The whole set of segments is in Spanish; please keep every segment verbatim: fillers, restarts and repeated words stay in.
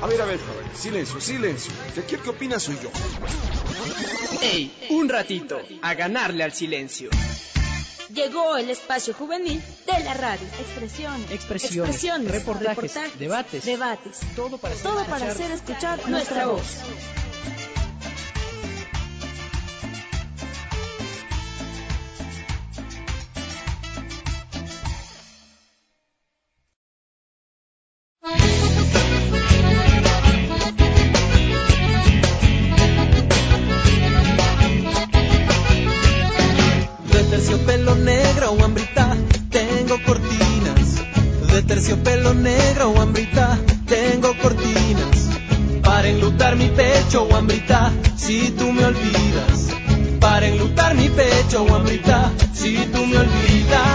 A ver, a ver, a ver, silencio, silencio. Que aquí el que opina soy yo. ¡Ey! Un ratito, a ganarle al silencio. Llegó el espacio juvenil de la radio. Expresiones, Expresiones, expresiones reportajes, reportajes, debates, debates, todo para hacer todo escuchar, para hacer escuchar nuestra voz. De terciopelo negro o hambrita, tengo cortinas. De terciopelo negro o hambrita, tengo cortinas. Para enlutar mi pecho o hambrita, si tú me olvidas. Para enlutar mi pecho o hambrita, si tú me olvidas.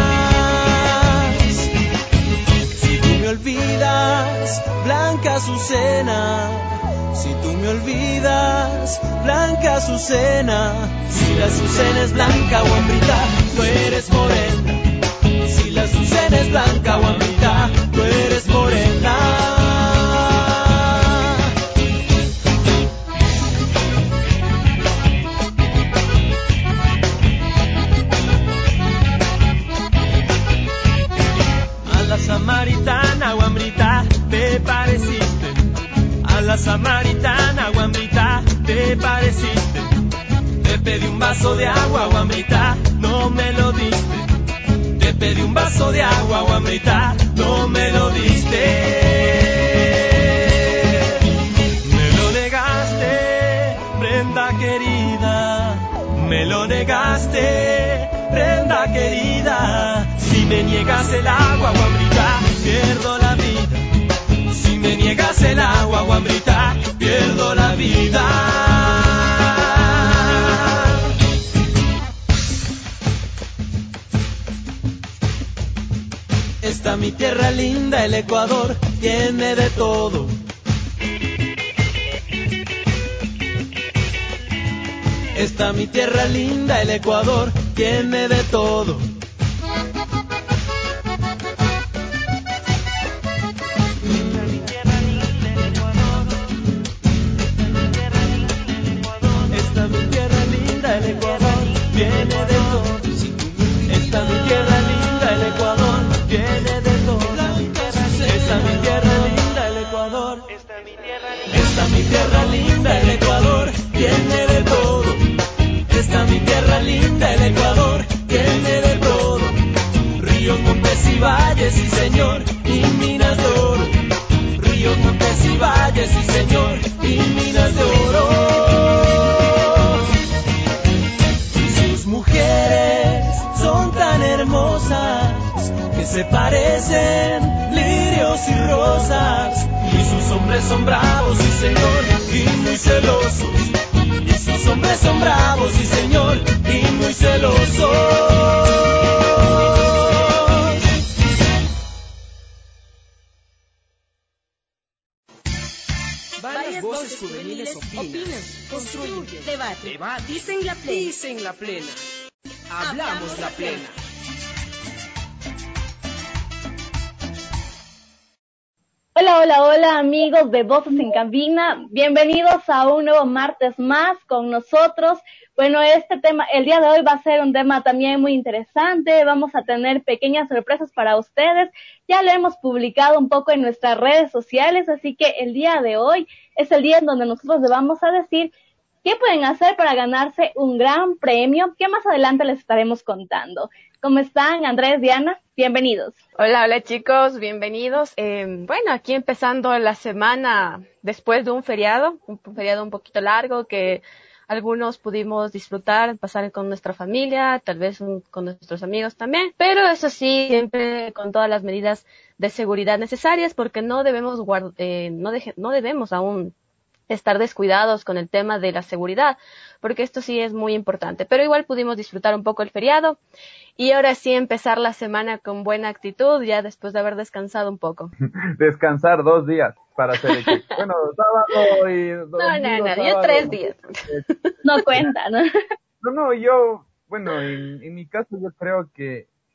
Si tú me olvidas, Blanca Azucena. Si tú me olvidas, Blanca Azucena. Si la Azucena es blanca o hambrita, tú eres morena. Si la Azucena es blanca o hambrita, tú eres morena. A la samaritana o hambrita te pareciste. A la samaritana o hambrita te pareciste. Te pedí un vaso de agua o hambrita, no me lo diste. Te pedí un vaso de agua o hambrita, no me lo diste. Me lo negaste, prenda querida. Me lo negaste, prenda querida. Si me niegas el agua o hambrita, pierdo la vida. Si me niegas el agua o hambrita, pierdo la vida. Esta mi tierra linda, el Ecuador, tiene de todo. Esta mi tierra linda, el Ecuador, tiene de todo. Esta mi tierra linda, el Ecuador, tiene de todo. Esta mi tierra linda, el Ecuador, tiene de todo. Esta mi tierra linda, el Ecuador. Esta mi tierra linda, el Ecuador, tiene de todo. Esta mi tierra linda, el Ecuador, tiene de todo. Ríos, montes y valles, sí señor, y minas de oro. Ríos, montes y valles, sí señor, y minas de oro. Y sus mujeres son tan hermosas que se parecen lirios y rosas. Y sus hombres son bravos, sí señor, y muy celosos. Y sus hombres son bravos, sí señor, y muy celosos. Varias voces juveniles opinan, construyen, debate, debaten, dicen la plena. dicen la plena. Hablamos la plena. Hola, hola, hola amigos de Voces en Cabina, bienvenidos a un nuevo martes más con nosotros. Bueno, este tema, el día de hoy va a ser un tema también muy interesante, vamos a tener pequeñas sorpresas para ustedes, ya lo hemos publicado un poco en nuestras redes sociales, así que el día de hoy es el día en donde nosotros les vamos a decir qué pueden hacer para ganarse un gran premio, que más adelante les estaremos contando. ¿Cómo están, Andrés, Diana? Bienvenidos. Hola, hola chicos, bienvenidos. Eh, bueno, aquí empezando la semana después de un feriado, un feriado un poquito largo que algunos pudimos disfrutar, pasar con nuestra familia, tal vez un, con nuestros amigos también, pero eso sí, siempre con todas las medidas de seguridad necesarias porque no debemos guard- eh, no, deje- no debemos aún estar descuidados con el tema de la seguridad, porque esto sí es muy importante, pero igual pudimos disfrutar un poco el feriado y ahora sí empezar la semana con buena actitud, ya después de haber descansado un poco. Descansar dos días para hacer equipo. Bueno, sábado y No, domingo, no, no, yo sábado. tres días. No cuenta, ¿no? No, no, yo, bueno, en, en mi caso yo creo que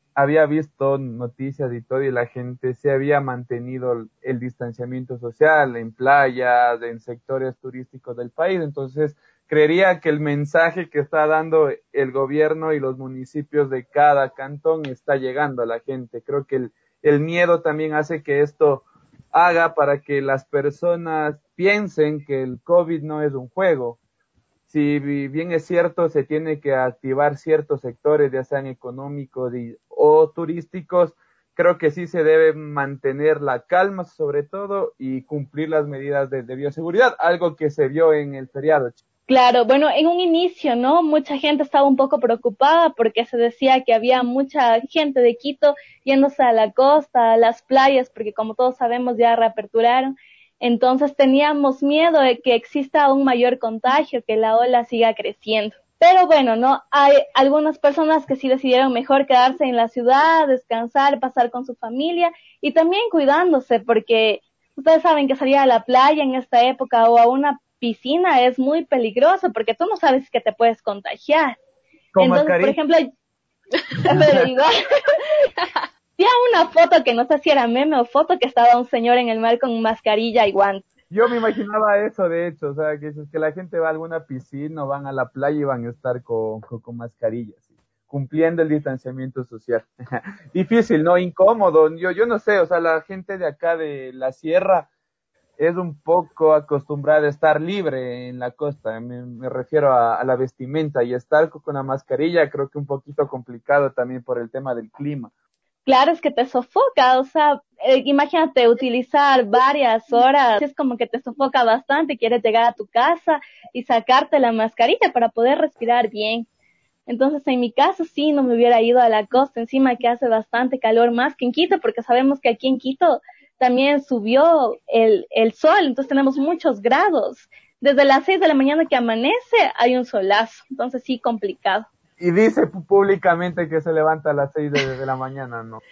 había visto noticias y todo y la gente se había mantenido el, el distanciamiento social en playas, en sectores turísticos del país. Entonces, creería que el mensaje que está dando el gobierno y los municipios de cada cantón está llegando a la gente. Creo que el, el miedo también hace que esto haga para que las personas piensen que el COVID no es un juego. Si bien es cierto, se tiene que activar ciertos sectores, ya sean económicos y, o turísticos, creo que sí se debe mantener la calma sobre todo y cumplir las medidas de, de bioseguridad, algo que se vio en el feriado. Claro, bueno, en un inicio, ¿no? Mucha gente estaba un poco preocupada porque se decía que había mucha gente de Quito yéndose a la costa, a las playas, porque como todos sabemos ya reaperturaron. Entonces teníamos miedo de que exista un mayor contagio, que la ola siga creciendo. Pero bueno, no, hay algunas personas que sí decidieron mejor quedarse en la ciudad, descansar, pasar con su familia y también cuidándose, porque ustedes saben que salir a la playa en esta época o a una piscina es muy peligroso porque tú no sabes que te puedes contagiar. Con Entonces, mascarilla. por ejemplo, pero igual, había una foto que no sé si era meme o foto que estaba un señor en el mar con mascarilla y guantes. Yo me imaginaba eso, de hecho, o sea, que es que la gente va a alguna piscina o van a la playa y van a estar con, con, con mascarillas, ¿sí? Cumpliendo el distanciamiento social. Difícil, ¿no? Incómodo. Yo, yo no sé, o sea, la gente de acá de la sierra es un poco acostumbrada a estar libre en la costa. Me, me refiero a, a la vestimenta y estar con la mascarilla creo que un poquito complicado también por el tema del clima. Claro, es que te sofoca, o sea, eh, imagínate utilizar varias horas, es como que te sofoca bastante, quieres llegar a tu casa y sacarte la mascarilla para poder respirar bien. Entonces, en mi caso, sí, no me hubiera ido a la costa, encima que hace bastante calor más que en Quito, porque sabemos que aquí en Quito también subió el, el sol, entonces tenemos muchos grados. Desde las seis de la mañana que amanece hay un solazo, entonces sí, complicado. Y dice públicamente que se levanta a las seis de, de la mañana, ¿no?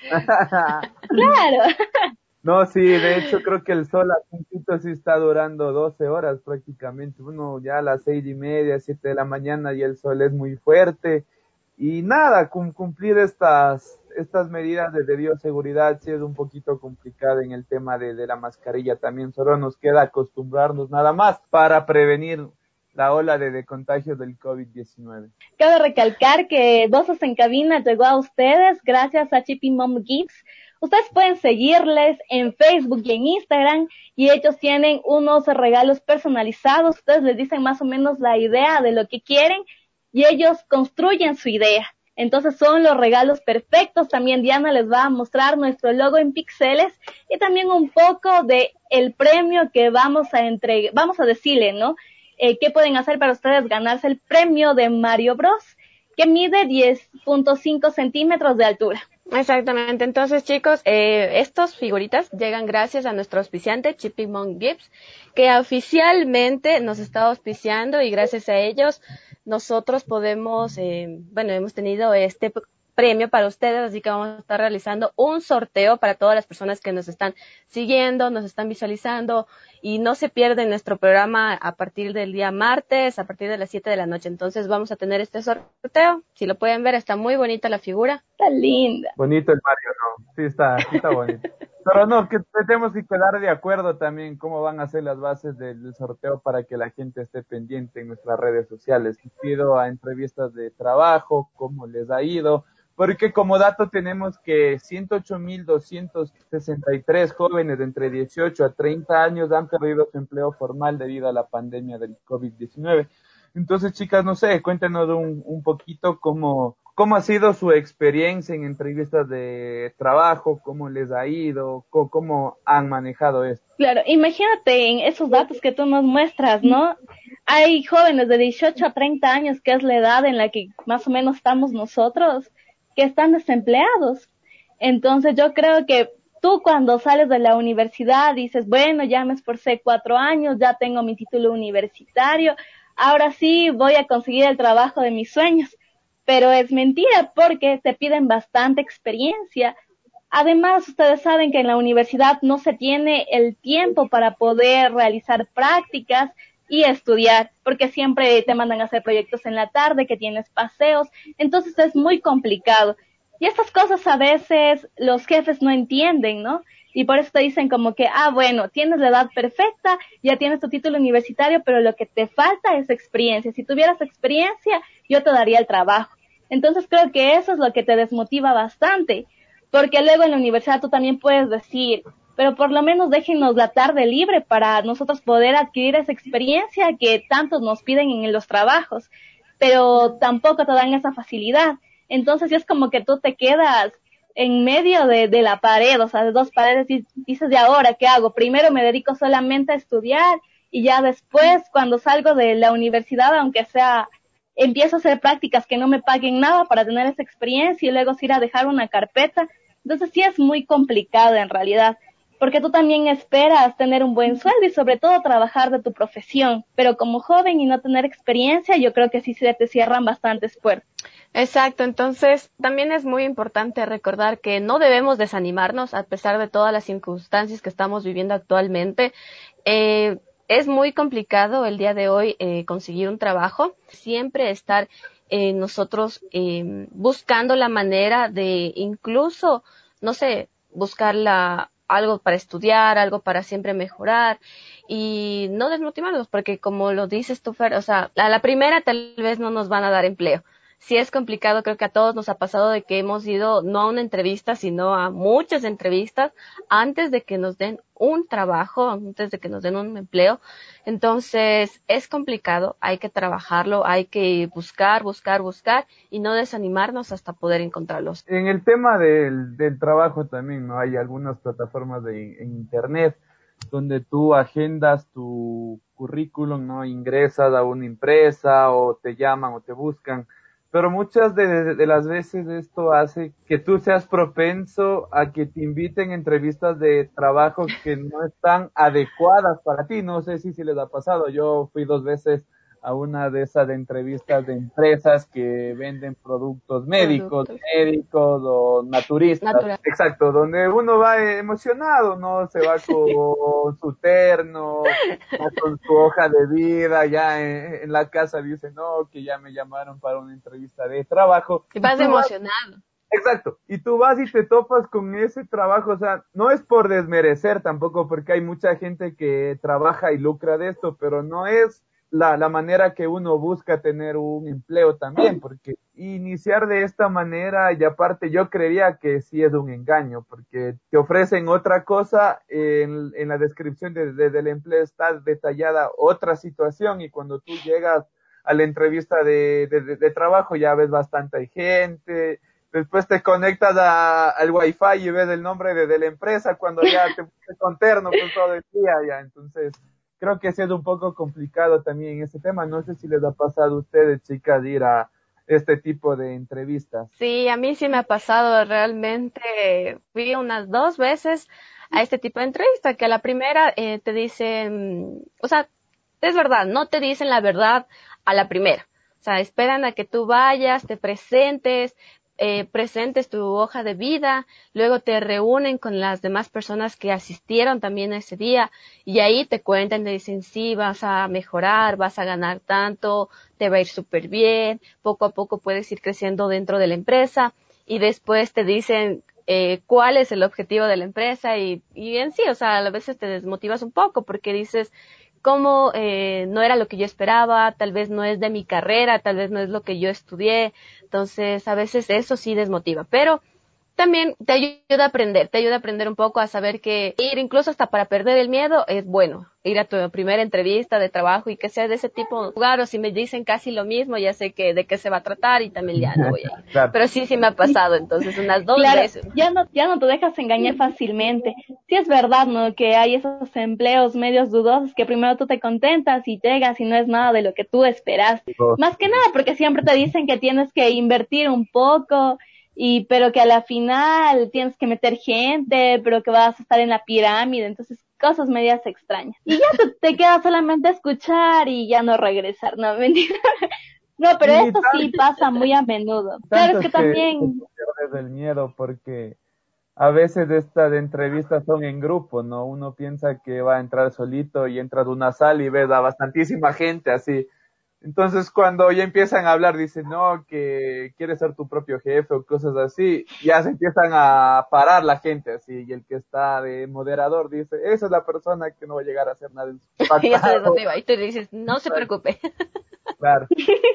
Claro. No, sí, de hecho creo que el sol a puntito sí está durando doce horas prácticamente. Uno ya a las seis y media, siete de la mañana y el sol es muy fuerte. Y nada, cum- cumplir estas estas medidas de, de bioseguridad sí es un poquito complicado en el tema de, de la mascarilla también. Solo nos queda acostumbrarnos nada más para prevenir la ola de, de contagio del COVID diecinueve. Cabe recalcar que Voces en Cabina llegó a ustedes gracias a Chippy Mom Gifts. Ustedes pueden seguirles en Facebook y en Instagram y ellos tienen unos regalos personalizados. Ustedes les dicen más o menos la idea de lo que quieren y ellos construyen su idea. Entonces son los regalos perfectos. También Diana les va a mostrar nuestro logo en píxeles y también un poco de el premio que vamos a entregar, vamos a decirle, ¿no? Eh, ¿qué pueden hacer para ustedes ganarse el premio de Mario Bros? Que mide diez punto cinco centímetros de altura. Exactamente, entonces chicos, eh, estos figuritas llegan gracias a nuestro auspiciante Chippy Monk Gifts, que oficialmente nos está auspiciando y gracias a ellos nosotros podemos, eh, bueno, hemos tenido este premio para ustedes, así que vamos a estar realizando un sorteo para todas las personas que nos están siguiendo, nos están visualizando y no se pierden nuestro programa a partir del día martes, a partir de las siete de la noche. Entonces vamos a tener este sorteo. Si lo pueden ver, está muy bonita la figura. Está linda. Bonito el Mario, ¿no? Sí está, sí está bonito. Pero no, que tenemos que quedar de acuerdo también cómo van a ser las bases del, del sorteo para que la gente esté pendiente en nuestras redes sociales. Pido a entrevistas de trabajo, cómo les ha ido, porque como dato tenemos que ciento ocho mil doscientos sesenta y tres jóvenes de entre dieciocho a treinta años han perdido su empleo formal debido a la pandemia del COVID diecinueve. Entonces, chicas, no sé, cuéntenos un, un poquito cómo, cómo ha sido su experiencia en entrevistas de trabajo, cómo les ha ido, cómo, cómo han manejado esto. Claro, imagínate en esos datos que tú nos muestras, ¿no? Hay jóvenes de dieciocho a treinta años, que es la edad en la que más o menos estamos nosotros, que están desempleados. Entonces yo creo que tú cuando sales de la universidad dices, bueno, ya me esforcé cuatro años, ya tengo mi título universitario, ahora sí voy a conseguir el trabajo de mis sueños. Pero es mentira porque te piden bastante experiencia. Además, ustedes saben que en la universidad no se tiene el tiempo para poder realizar prácticas y estudiar, porque siempre te mandan a hacer proyectos en la tarde, que tienes paseos, entonces es muy complicado. Y estas cosas a veces los jefes no entienden, ¿no? Y por eso te dicen como que, ah, bueno, tienes la edad perfecta, ya tienes tu título universitario, pero lo que te falta es experiencia. Si tuvieras experiencia, yo te daría el trabajo. Entonces creo que eso es lo que te desmotiva bastante, porque luego en la universidad tú también puedes decir, pero por lo menos déjenos la tarde libre para nosotros poder adquirir esa experiencia que tantos nos piden en los trabajos, pero tampoco te dan esa facilidad. Entonces es como que tú te quedas en medio de, de la pared, o sea, de dos paredes, y dices, ¿de ahora qué hago? Primero me dedico solamente a estudiar y ya después, cuando salgo de la universidad, aunque sea, empiezo a hacer prácticas que no me paguen nada para tener esa experiencia y luego ir a dejar una carpeta. Entonces sí es muy complicado en realidad, porque tú también esperas tener un buen sueldo y sobre todo trabajar de tu profesión, pero como joven y no tener experiencia, yo creo que sí se te cierran bastantes puertas. Exacto, entonces también es muy importante recordar que no debemos desanimarnos a pesar de todas las circunstancias que estamos viviendo actualmente. Eh, es muy complicado el día de hoy eh, conseguir un trabajo, siempre estar eh, nosotros eh, buscando la manera de incluso, no sé, buscar la, algo para estudiar, algo para siempre mejorar y no desmotivarnos porque como lo dices tú, Fer, o sea, a la primera tal vez no nos van a dar empleo. Sí es complicado, creo que a todos nos ha pasado de que hemos ido no a una entrevista, sino a muchas entrevistas antes de que nos den un trabajo, antes de que nos den un empleo. Entonces, es complicado, hay que trabajarlo, hay que buscar, buscar, buscar y no desanimarnos hasta poder encontrarlos. En el tema del, del trabajo también, ¿no? Hay algunas plataformas de, en internet donde tú agendas tu currículum, ¿no? Ingresas a una empresa o te llaman o te buscan. Pero muchas de, de las veces esto hace que tú seas propenso a que te inviten a entrevistas de trabajo que no están adecuadas para ti. No sé si, si les ha pasado. Yo fui dos veces a una de esas de entrevistas de empresas que venden productos médicos, Productos. médicos o naturistas. Natural. Exacto, donde uno va emocionado, ¿no? Se va con su terno, va con su hoja de vida, ya en, en la casa dice, no, que ya me llamaron para una entrevista de trabajo. Y vas tú emocionado. Vas, exacto, y tú vas y te topas con ese trabajo, o sea, no es por desmerecer tampoco, porque hay mucha gente que trabaja y lucra de esto, pero no es La, la manera que uno busca tener un empleo también, porque iniciar de esta manera, y aparte yo creería que sí es un engaño, porque te ofrecen otra cosa, en, en la descripción de, de, del empleo está detallada otra situación, y cuando tú llegas a la entrevista de, de, de, de trabajo ya ves bastante gente, después te conectas a, al wifi y ves el nombre de, de la empresa cuando ya te pusiste con terno pues todo el día ya, entonces creo que ha sido un poco complicado también ese tema. No sé si les ha pasado a ustedes, chicas, ir a este tipo de entrevistas. Sí, a mí sí me ha pasado realmente. Fui unas dos veces a este tipo de entrevista, que a la primera eh, te dicen, o sea, es verdad, no te dicen la verdad a la primera. O sea, esperan a que tú vayas, te presentes, eh, presentes tu hoja de vida, luego te reúnen con las demás personas que asistieron también ese día y ahí te cuentan, te dicen, sí, vas a mejorar, vas a ganar tanto, te va a ir súper bien, poco a poco puedes ir creciendo dentro de la empresa y después te dicen eh, cuál es el objetivo de la empresa y, y en sí, o sea, a veces te desmotivas un poco porque dices, cómo eh, no era lo que yo esperaba, tal vez no es de mi carrera, tal vez no es lo que yo estudié, entonces a veces eso sí desmotiva, pero también te ayuda a aprender, te ayuda a aprender un poco a saber que ir incluso hasta para perder el miedo es bueno, ir a tu primera entrevista de trabajo y que sea de ese tipo de lugar, o si me dicen casi lo mismo, ya sé que de qué se va a tratar y también ya no voy a ir. Claro. Pero sí, sí me ha pasado, entonces unas dos claro, veces. Ya no, ya no te dejas engañar fácilmente. Sí es verdad, ¿no? Que hay esos empleos medios dudosos que primero tú te contentas y llegas y no es nada de lo que tú esperas. Más que nada porque siempre te dicen que tienes que invertir un poco, y pero que a la final tienes que meter gente, pero que vas a estar en la pirámide, entonces cosas medias extrañas. Y ya te, te queda solamente escuchar y ya no regresar, no, mentira. No, pero Y esto sí pasa muy a menudo. Claro, es que también... pierdes el miedo porque a veces estas entrevistas son en grupo, ¿no? Uno piensa que va a entrar solito y entras a una sala y ves a bastantísima gente así. Entonces, cuando ya empiezan a hablar, dicen, no, que quieres ser tu propio jefe o cosas así, ya se empiezan a parar la gente así, y el que está de moderador dice, esa es la persona que no va a llegar a hacer nada en su Y ya se desmotiva, y tú le dices, no se preocupe. Claro.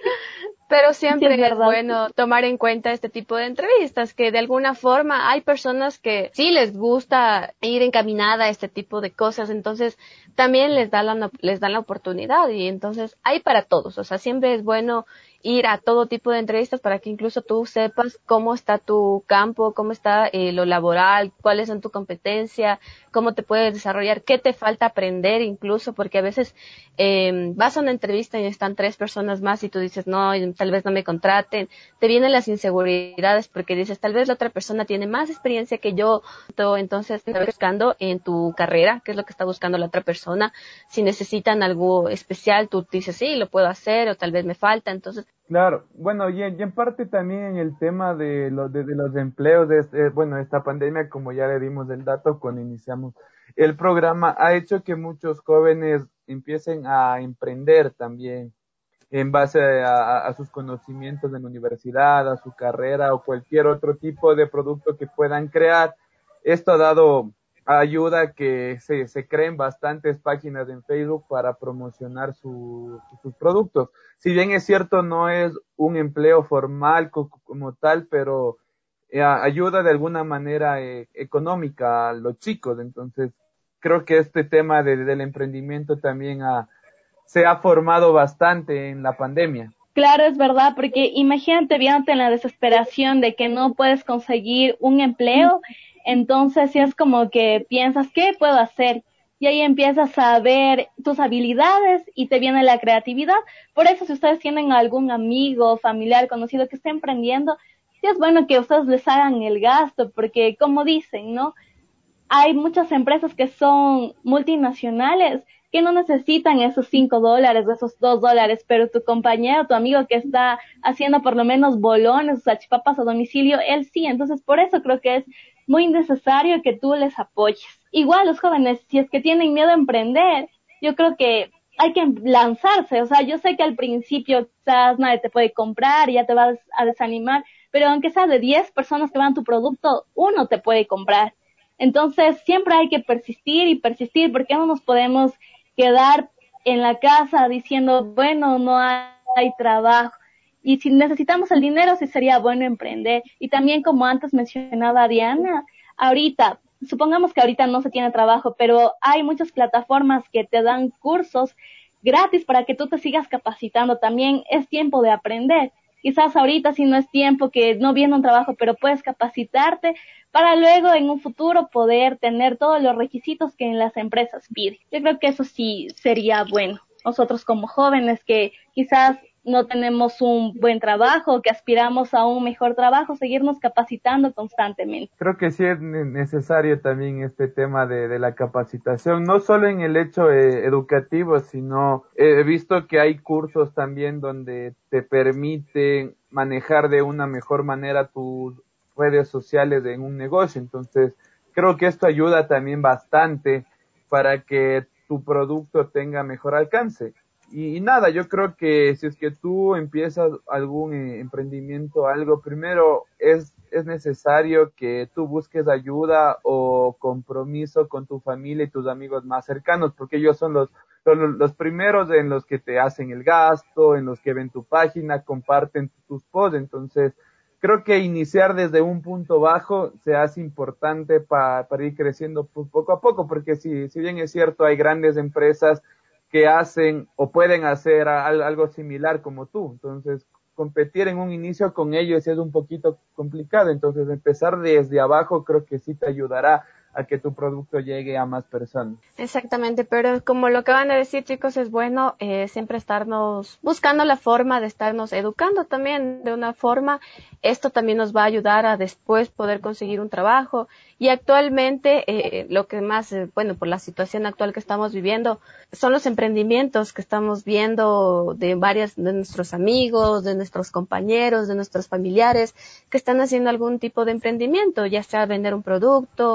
Pero siempre Sí, es es, verdad. bueno tomar en cuenta este tipo de entrevistas, que de alguna forma hay personas que sí les gusta ir encaminada a este tipo de cosas, entonces también les da la, les dan la oportunidad, y entonces hay para todos, o sea, siempre es bueno ir a todo tipo de entrevistas para que incluso tú sepas cómo está tu campo, cómo está eh, lo laboral, cuáles son tu competencia, cómo te puedes desarrollar, qué te falta aprender incluso, porque a veces eh, vas a una entrevista y están tres personas más y tú dices, no, tal vez no me contraten, te vienen las inseguridades porque dices, tal vez la otra persona tiene más experiencia que yo, entonces estás buscando en tu carrera, qué es lo que está buscando la otra persona, si necesitan algo especial, tú dices, sí, lo puedo hacer, o tal vez me falta, entonces. Claro, bueno, y en, y en parte también en el tema de, lo, de, de los empleos, de este, bueno, esta pandemia, como ya le dimos el dato cuando iniciamos el programa, ha hecho que muchos jóvenes empiecen a emprender también en base a, a, a sus conocimientos en la universidad, a su carrera o cualquier otro tipo de producto que puedan crear. Esto ha dado ayuda a que se, se creen bastantes páginas en Facebook para promocionar su, sus productos. Si bien es cierto, no es un empleo formal como tal, pero eh, ayuda de alguna manera eh, económica a los chicos. Entonces, creo que este tema de, del emprendimiento también ha, se ha formado bastante en la pandemia. Claro, es verdad, porque imagínate viéndote en la desesperación de que no puedes conseguir un empleo, entonces sí es como que piensas, ¿qué puedo hacer? Y ahí empiezas a ver tus habilidades y te viene la creatividad. Por eso, si ustedes tienen algún amigo, familiar, conocido que esté emprendiendo, sí es bueno que ustedes les hagan el gasto, porque como dicen, ¿no? Hay muchas empresas que son multinacionales que no necesitan esos cinco dólares, esos dos dólares, pero tu compañero, tu amigo que está haciendo por lo menos bolones o salchipapas a domicilio, él sí. Entonces, por eso creo que es muy necesario que tú les apoyes. Igual los jóvenes, si es que tienen miedo a emprender, yo creo que hay que lanzarse. O sea, yo sé que al principio quizás nadie te puede comprar y ya te vas a desanimar, pero aunque sea de diez personas que van a tu producto, uno te puede comprar. Entonces, siempre hay que persistir y persistir, porque no nos podemos quedar en la casa diciendo, bueno, no hay, hay trabajo. Y si necesitamos el dinero, sí sería bueno emprender. Y también, como antes mencionaba Diana, ahorita, supongamos que ahorita no se tiene trabajo, pero hay muchas plataformas que te dan cursos gratis para que tú te sigas capacitando. También es tiempo de aprender. Quizás ahorita si no es tiempo, que no viene un trabajo, pero puedes capacitarte para luego en un futuro poder tener todos los requisitos que en las empresas piden. Yo creo que eso sí sería bueno. Nosotros como jóvenes que quizás no tenemos un buen trabajo, que aspiramos a un mejor trabajo, seguirnos capacitando constantemente. Creo que sí es necesario también este tema de, de la capacitación, no solo en el hecho eh, educativo, sino eh, he visto que hay cursos también donde te permiten manejar de una mejor manera tus redes sociales en un negocio. Entonces, creo que esto ayuda también bastante para que tu producto tenga mejor alcance. Y, y nada, yo creo que si es que tú empiezas algún eh, emprendimiento, algo, primero es, es necesario que tú busques ayuda o compromiso con tu familia y tus amigos más cercanos, porque ellos son los, los, los primeros en los que te hacen el gasto, en los que ven tu página, comparten tus posts. Entonces, creo que iniciar desde un punto bajo se hace importante pa, para ir creciendo poco a poco, porque si, si bien es cierto, hay grandes empresas que hacen o pueden hacer algo similar como tú. Entonces, competir en un inicio con ellos es un poquito complicado. Entonces, empezar desde abajo creo que sí te ayudará a que tu producto llegue a más personas. Exactamente, pero como lo acaban de decir, chicos, es bueno eh, siempre estarnos buscando la forma de estarnos educando también de una forma. Esto también nos va a ayudar a después poder conseguir un trabajo. Y actualmente eh, lo que más, eh, bueno, por la situación actual que estamos viviendo, son los emprendimientos que estamos viendo de varias de nuestros amigos, de nuestros compañeros, de nuestros familiares, que están haciendo algún tipo de emprendimiento, ya sea vender un producto,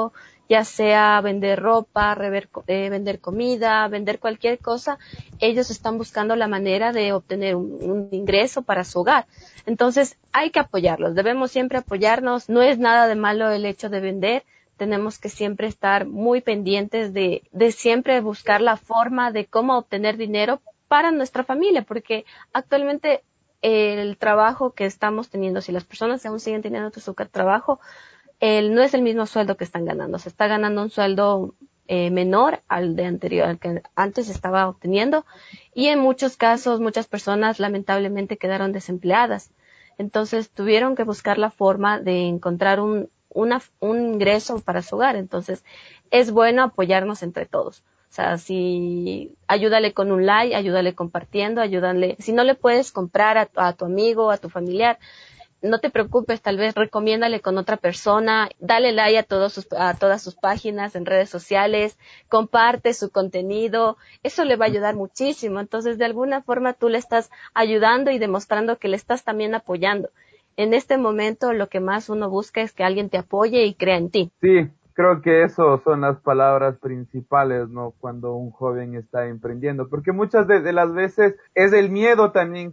ya sea vender ropa, rever, eh, vender comida, vender cualquier cosa, ellos están buscando la manera de obtener un, un ingreso para su hogar. Entonces hay que apoyarlos, debemos siempre apoyarnos, no es nada de malo el hecho de vender, tenemos que siempre estar muy pendientes de, de siempre buscar la forma de cómo obtener dinero para nuestra familia, porque actualmente el trabajo que estamos teniendo, si las personas aún siguen teniendo su trabajo, el, no es el mismo sueldo que están ganando, se está ganando un sueldo eh, menor al de anterior, al que antes estaba obteniendo, y en muchos casos muchas personas lamentablemente quedaron desempleadas, entonces tuvieron que buscar la forma de encontrar un, una, un ingreso para su hogar, entonces es bueno apoyarnos entre todos. O sea, si ayúdale con un like, ayúdale compartiendo, ayúdale. Si no le puedes comprar a, a tu amigo, a tu familiar, no te preocupes, tal vez recomiéndale con otra persona, dale like a todos sus, a todas sus páginas en redes sociales, comparte su contenido, eso le va a ayudar muchísimo. Entonces, de alguna forma tú le estás ayudando y demostrando que le estás también apoyando. En este momento lo que más uno busca es que alguien te apoye y crea en ti. Sí. Creo que eso son las palabras principales, ¿no? Cuando un joven está emprendiendo, porque muchas de, de las veces es el miedo también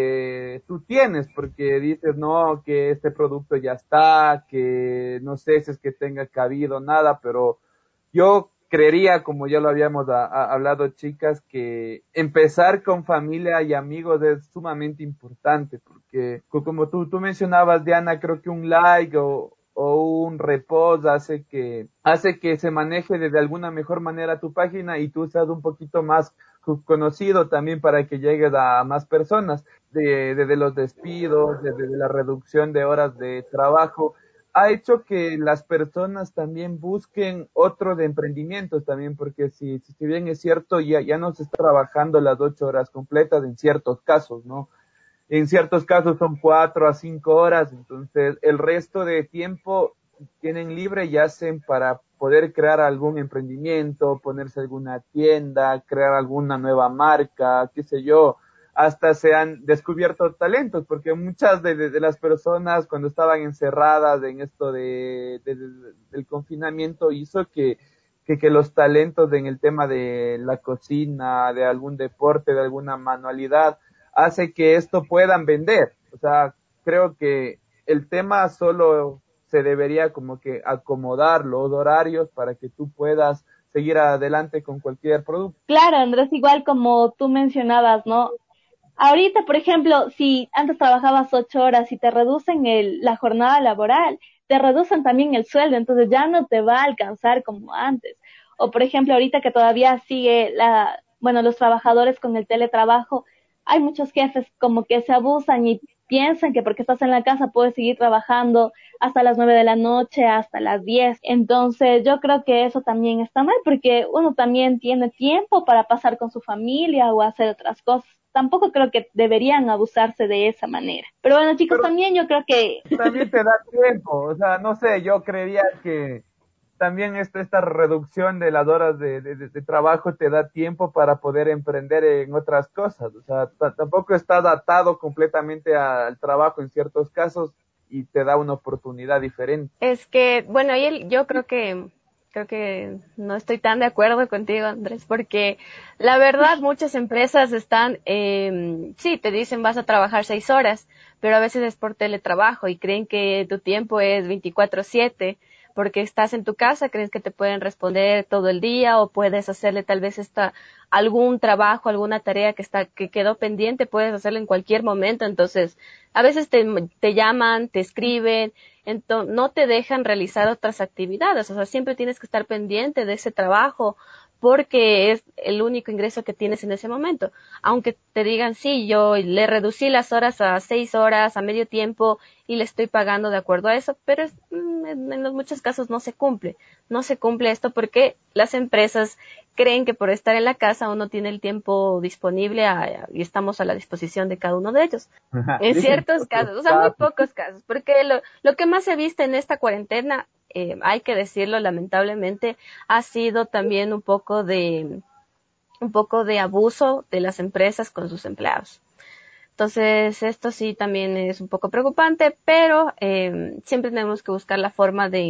que tú tienes, porque dices, no, que este producto ya está, que no sé si es que tenga cabido, nada, pero yo creería, como ya lo habíamos a, a, hablado, chicas, que empezar con familia y amigos es sumamente importante, porque como tú, tú mencionabas, Diana, creo que un like o o un repost hace que hace que se maneje de, de alguna mejor manera tu página y tú seas un poquito más conocido también para que llegues a más personas. De, de, de los despidos, de, de la reducción de horas de trabajo, ha hecho que las personas también busquen otro de emprendimientos también, porque si, si bien es cierto, ya, ya no se está trabajando las ocho horas completas en ciertos casos, ¿no? En ciertos casos son cuatro a cinco horas, entonces el resto de tiempo tienen libre y hacen para poder crear algún emprendimiento, ponerse alguna tienda, crear alguna nueva marca, qué sé yo, hasta se han descubierto talentos, porque muchas de, de, de las personas cuando estaban encerradas en esto de, de, de, del confinamiento hizo que, que, que los talentos en el tema de la cocina, de algún deporte, de alguna manualidad, hace que esto puedan vender. O sea, creo que el tema solo se debería como que acomodar los horarios para que tú puedas seguir adelante con cualquier producto. Claro, Andrés, igual como tú mencionabas, ¿no? Ahorita, por ejemplo, si antes trabajabas ocho horas y te reducen el, la jornada laboral, te reducen también el sueldo, entonces ya no te va a alcanzar como antes. O, por ejemplo, ahorita que todavía sigue la, bueno, los trabajadores con el teletrabajo, hay muchos jefes como que se abusan y piensan que porque estás en la casa puedes seguir trabajando hasta las nueve de la noche, hasta las diez. Entonces yo creo que eso también está mal porque uno también tiene tiempo para pasar con su familia o hacer otras cosas. Tampoco creo que deberían abusarse de esa manera. Pero bueno, chicos, Pero también yo creo que... También te da tiempo, o sea, no sé, yo creería que también esta, esta reducción de las horas de, de, de trabajo te da tiempo para poder emprender en otras cosas. O sea, t- tampoco estás atado completamente al trabajo en ciertos casos y te da una oportunidad diferente. Es que, bueno, y yo creo que creo que no estoy tan de acuerdo contigo, Andrés, porque la verdad muchas empresas están, eh, sí, te dicen vas a trabajar seis horas, pero a veces es por teletrabajo y creen que tu tiempo es veinticuatro siete. Porque estás en tu casa, crees que te pueden responder todo el día o puedes hacerle tal vez esta, algún trabajo, alguna tarea que está, que quedó pendiente, puedes hacerlo en cualquier momento. Entonces, a veces te, te llaman, te escriben, entonces no te dejan realizar otras actividades. O sea, siempre tienes que estar pendiente de ese trabajo porque es el único ingreso que tienes en ese momento. Aunque te digan, sí, yo le reducí las horas a seis horas, a medio tiempo, y le estoy pagando de acuerdo a eso, pero es, en, en muchos casos no se cumple. No se cumple esto porque las empresas creen que por estar en la casa uno tiene el tiempo disponible a, y estamos a la disposición de cada uno de ellos. En ciertos casos, o sea, muy pocos casos, porque lo, lo que más se ha visto en esta cuarentena, eh, hay que decirlo lamentablemente, ha sido también un poco de, un poco de abuso de las empresas con sus empleados. Entonces, esto sí también es un poco preocupante, pero eh, siempre tenemos que buscar la forma de,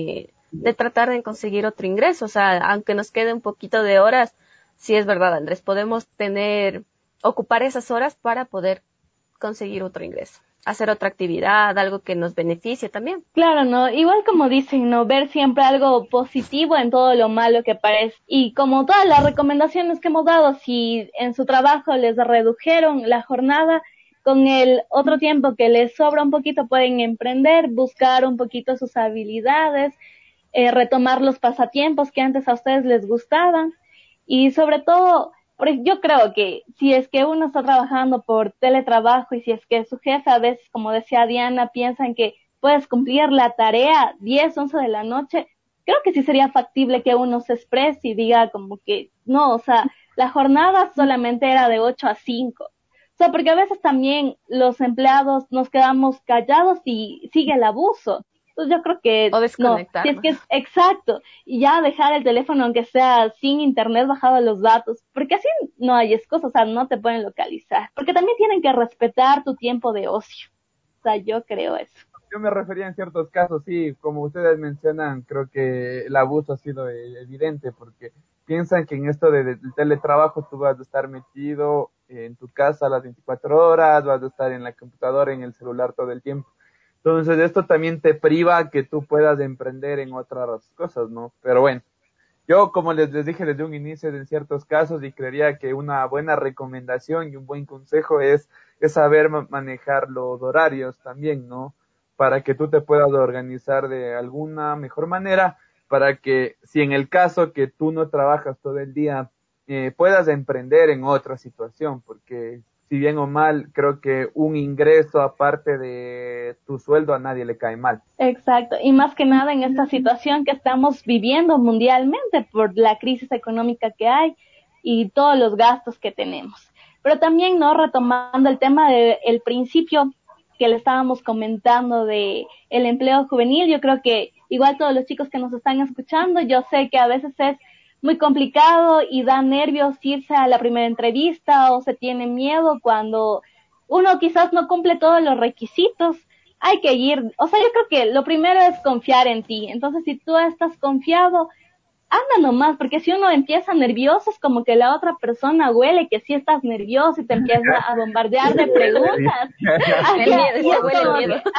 de tratar de conseguir otro ingreso. O sea, aunque nos quede un poquito de horas, sí es verdad, Andrés, podemos tener, ocupar esas horas para poder conseguir otro ingreso, hacer otra actividad, algo que nos beneficie también. Claro, ¿no? Igual como dicen, ¿no? Ver siempre algo positivo en todo lo malo que parece. Y como todas las recomendaciones que hemos dado, si en su trabajo les redujeron la jornada, con el otro tiempo que les sobra un poquito pueden emprender, buscar un poquito sus habilidades, eh, retomar los pasatiempos que antes a ustedes les gustaban. Y sobre todo, yo creo que si es que uno está trabajando por teletrabajo y si es que su jefe a veces, como decía Diana, piensan que puedes cumplir la tarea diez, once de la noche, creo que sí sería factible que uno se exprese y diga como que no, o sea, la jornada solamente era de ocho a cinco. O sea, porque a veces también los empleados nos quedamos callados y sigue el abuso. Entonces yo creo que o desconectar. No, si es que es exacto, y ya dejar el teléfono aunque sea sin internet bajado los datos, porque así no hay excusas, o sea, no te pueden localizar, porque también tienen que respetar tu tiempo de ocio. O sea, yo creo eso. Yo me refería en ciertos casos, sí, como ustedes mencionan, creo que el abuso ha sido evidente, porque piensan que en esto del de teletrabajo tú vas a estar metido en tu casa a las veinticuatro horas, vas a estar en la computadora, en el celular todo el tiempo. Entonces esto también te priva que tú puedas emprender en otras cosas, ¿no? Pero bueno, yo como les, les dije desde un inicio, en ciertos casos, y creería que una buena recomendación y un buen consejo es, es saber manejar los horarios también, ¿no? Para que tú te puedas organizar de alguna mejor manera, para que si en el caso que tú no trabajas todo el día, eh, puedas emprender en otra situación, porque si bien o mal, creo que un ingreso aparte de tu sueldo a nadie le cae mal. Exacto, y más que nada en esta situación que estamos viviendo mundialmente por la crisis económica que hay y todos los gastos que tenemos. Pero también, ¿no? Retomando el tema del principio que le estábamos comentando de el empleo juvenil, yo creo que igual todos los chicos que nos están escuchando, yo sé que a veces es muy complicado y da nervios irse a la primera entrevista o se tiene miedo cuando uno quizás no cumple todos los requisitos. Hay que ir, o sea, yo creo que lo primero es confiar en ti. Entonces, si tú estás confiado, anda nomás, porque si uno empieza nervioso, es como que la otra persona huele que sí estás nervioso y te empieza a bombardear de preguntas. El miedo, se huele el miedo.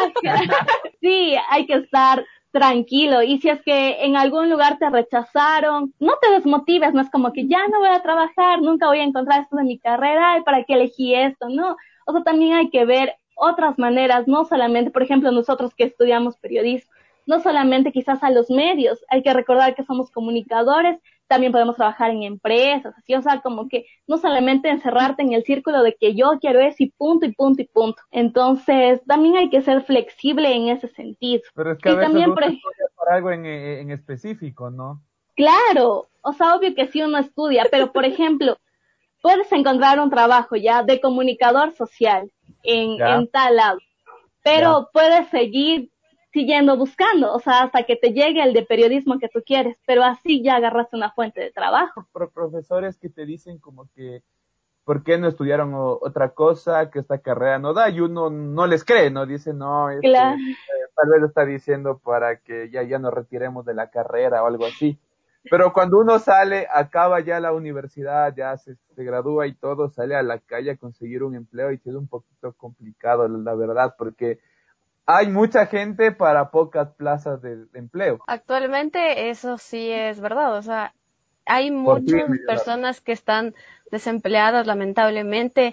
Sí, hay que estar tranquilo, y si es que en algún lugar te rechazaron, no te desmotives, no es como que ya no voy a trabajar, nunca voy a encontrar esto de mi carrera, ¿y para qué elegí esto? No, o sea, también hay que ver otras maneras, no solamente, por ejemplo, nosotros que estudiamos periodismo, no solamente quizás a los medios, hay que recordar que somos comunicadores, también podemos trabajar en empresas, así, o sea, como que no solamente encerrarte en el círculo de que yo quiero eso y punto y punto y punto. Entonces, también hay que ser flexible en ese sentido. Pero es que a y veces también, uno por, estudia por algo en, en específico, ¿no? Claro, o sea, obvio que sí uno estudia, pero por ejemplo, puedes encontrar un trabajo ya de comunicador social en, en tal lado, pero ya. Puedes seguir siguiendo buscando, o sea, hasta que te llegue el de periodismo que tú quieres, pero así ya agarraste una fuente de trabajo. Pro profesores que te dicen como que, ¿por qué no estudiaron o, otra cosa que esta carrera no da? Y uno no les cree, ¿no? Dice, no, este, claro. eh, tal vez está diciendo para que ya, ya nos retiremos de la carrera o algo así. Pero cuando uno sale, acaba ya la universidad, ya se, se gradúa y todo, sale a la calle a conseguir un empleo y es un poquito complicado, la verdad, porque hay mucha gente para pocas plazas de, de empleo. Actualmente eso sí es verdad, o sea, hay muchas personas que están desempleadas lamentablemente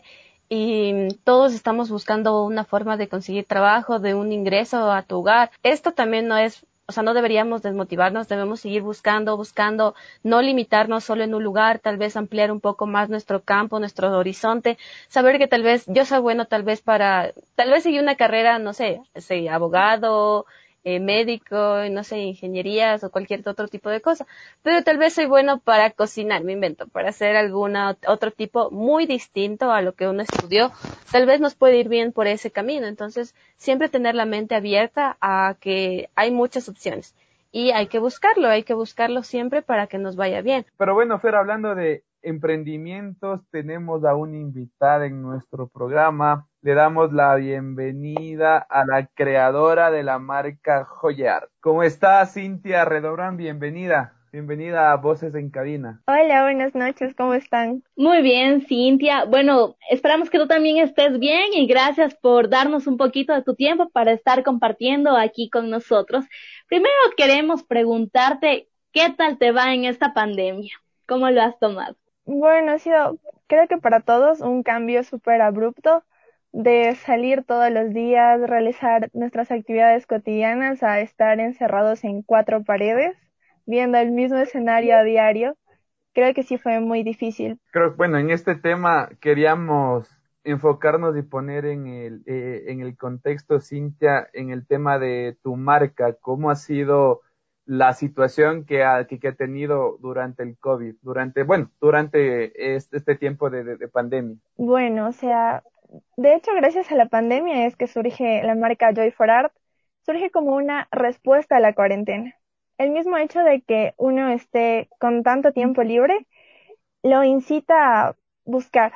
y todos estamos buscando una forma de conseguir trabajo, de un ingreso a tu hogar. Esto también no es, o sea, no deberíamos desmotivarnos, debemos seguir buscando, buscando, no limitarnos solo en un lugar, tal vez ampliar un poco más nuestro campo, nuestro horizonte, saber que tal vez yo soy bueno tal vez para, tal vez seguir una carrera, no sé, sé abogado, eh, médico, no sé, ingenierías o cualquier otro tipo de cosa, pero tal vez soy bueno para cocinar, me invento, para hacer alguna otro tipo muy distinto a lo que uno estudió, tal vez nos puede ir bien por ese camino. Entonces siempre tener la mente abierta a que hay muchas opciones y hay que buscarlo, hay que buscarlo siempre para que nos vaya bien. Pero bueno, Fer, hablando de emprendimientos, tenemos a una invitada en nuestro programa. le damos la bienvenida a la creadora de la marca Joyart. ¿Cómo está, Cintia Redobrán? Bienvenida. Bienvenida a Voces en Cabina. Hola, buenas noches, ¿cómo están? Muy bien, Cintia. Bueno, esperamos que tú también estés bien y gracias por darnos un poquito de tu tiempo para estar compartiendo aquí con nosotros. Primero queremos preguntarte, ¿qué tal te va en esta pandemia? ¿Cómo lo has tomado? Bueno, ha sido, creo que para todos, un cambio súper abrupto de salir todos los días, realizar nuestras actividades cotidianas a estar encerrados en cuatro paredes, viendo el mismo escenario a diario. Creo que sí fue muy difícil. Creo, bueno, en este tema queríamos enfocarnos y poner en el, eh, en el contexto, Cintia, en el tema de tu marca, cómo ha sido la situación que ha, que, que ha tenido durante el COVID, durante, bueno, durante este, este tiempo de, de, de pandemia. Bueno, o sea, de hecho, gracias a la pandemia es que surge la marca Joy for Art, surge como una respuesta a la cuarentena. El mismo hecho de que uno esté con tanto tiempo libre lo incita a buscar.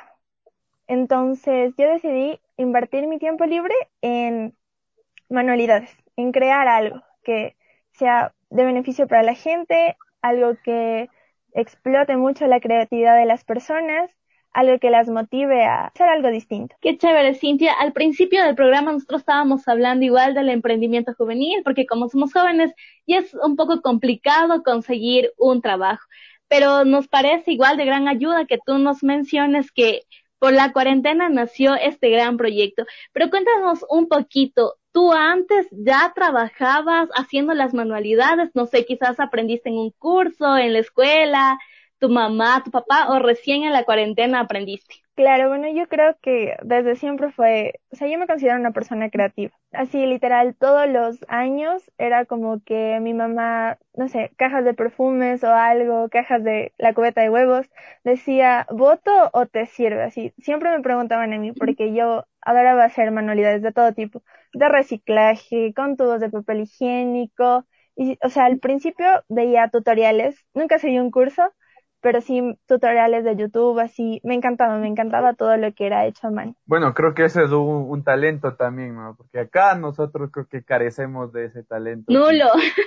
Entonces yo decidí invertir mi tiempo libre en manualidades, en crear algo que sea de beneficio para la gente, algo que explote mucho la creatividad de las personas, algo que las motive a hacer algo distinto. Qué chévere, Cintia. Al principio del programa nosotros estábamos hablando igual del emprendimiento juvenil, porque como somos jóvenes y es un poco complicado conseguir un trabajo, pero nos parece igual de gran ayuda que tú nos menciones que por la cuarentena nació este gran proyecto. Pero cuéntanos un poquito, ¿tú antes ya trabajabas haciendo las manualidades? No sé, quizás aprendiste en un curso, en la escuela, tu mamá, tu papá, o recién en la cuarentena aprendiste. Claro, bueno, yo creo que desde siempre fue, o sea, yo me considero una persona creativa. Así, literal, todos los años era como que mi mamá, no sé, cajas de perfumes o algo, cajas de la cubeta de huevos, decía, ¿voto o te sirve? Así, siempre me preguntaban a mí, porque yo adoraba hacer manualidades de todo tipo, de reciclaje, con tubos de papel higiénico, y, o sea, al principio veía tutoriales, nunca seguí un curso, pero sí tutoriales de YouTube, así, me encantaba, me encantaba todo lo que era hecho a mano. Bueno, creo que ese es un, un talento también, ¿no? Porque acá nosotros creo que carecemos de ese talento. Nulo.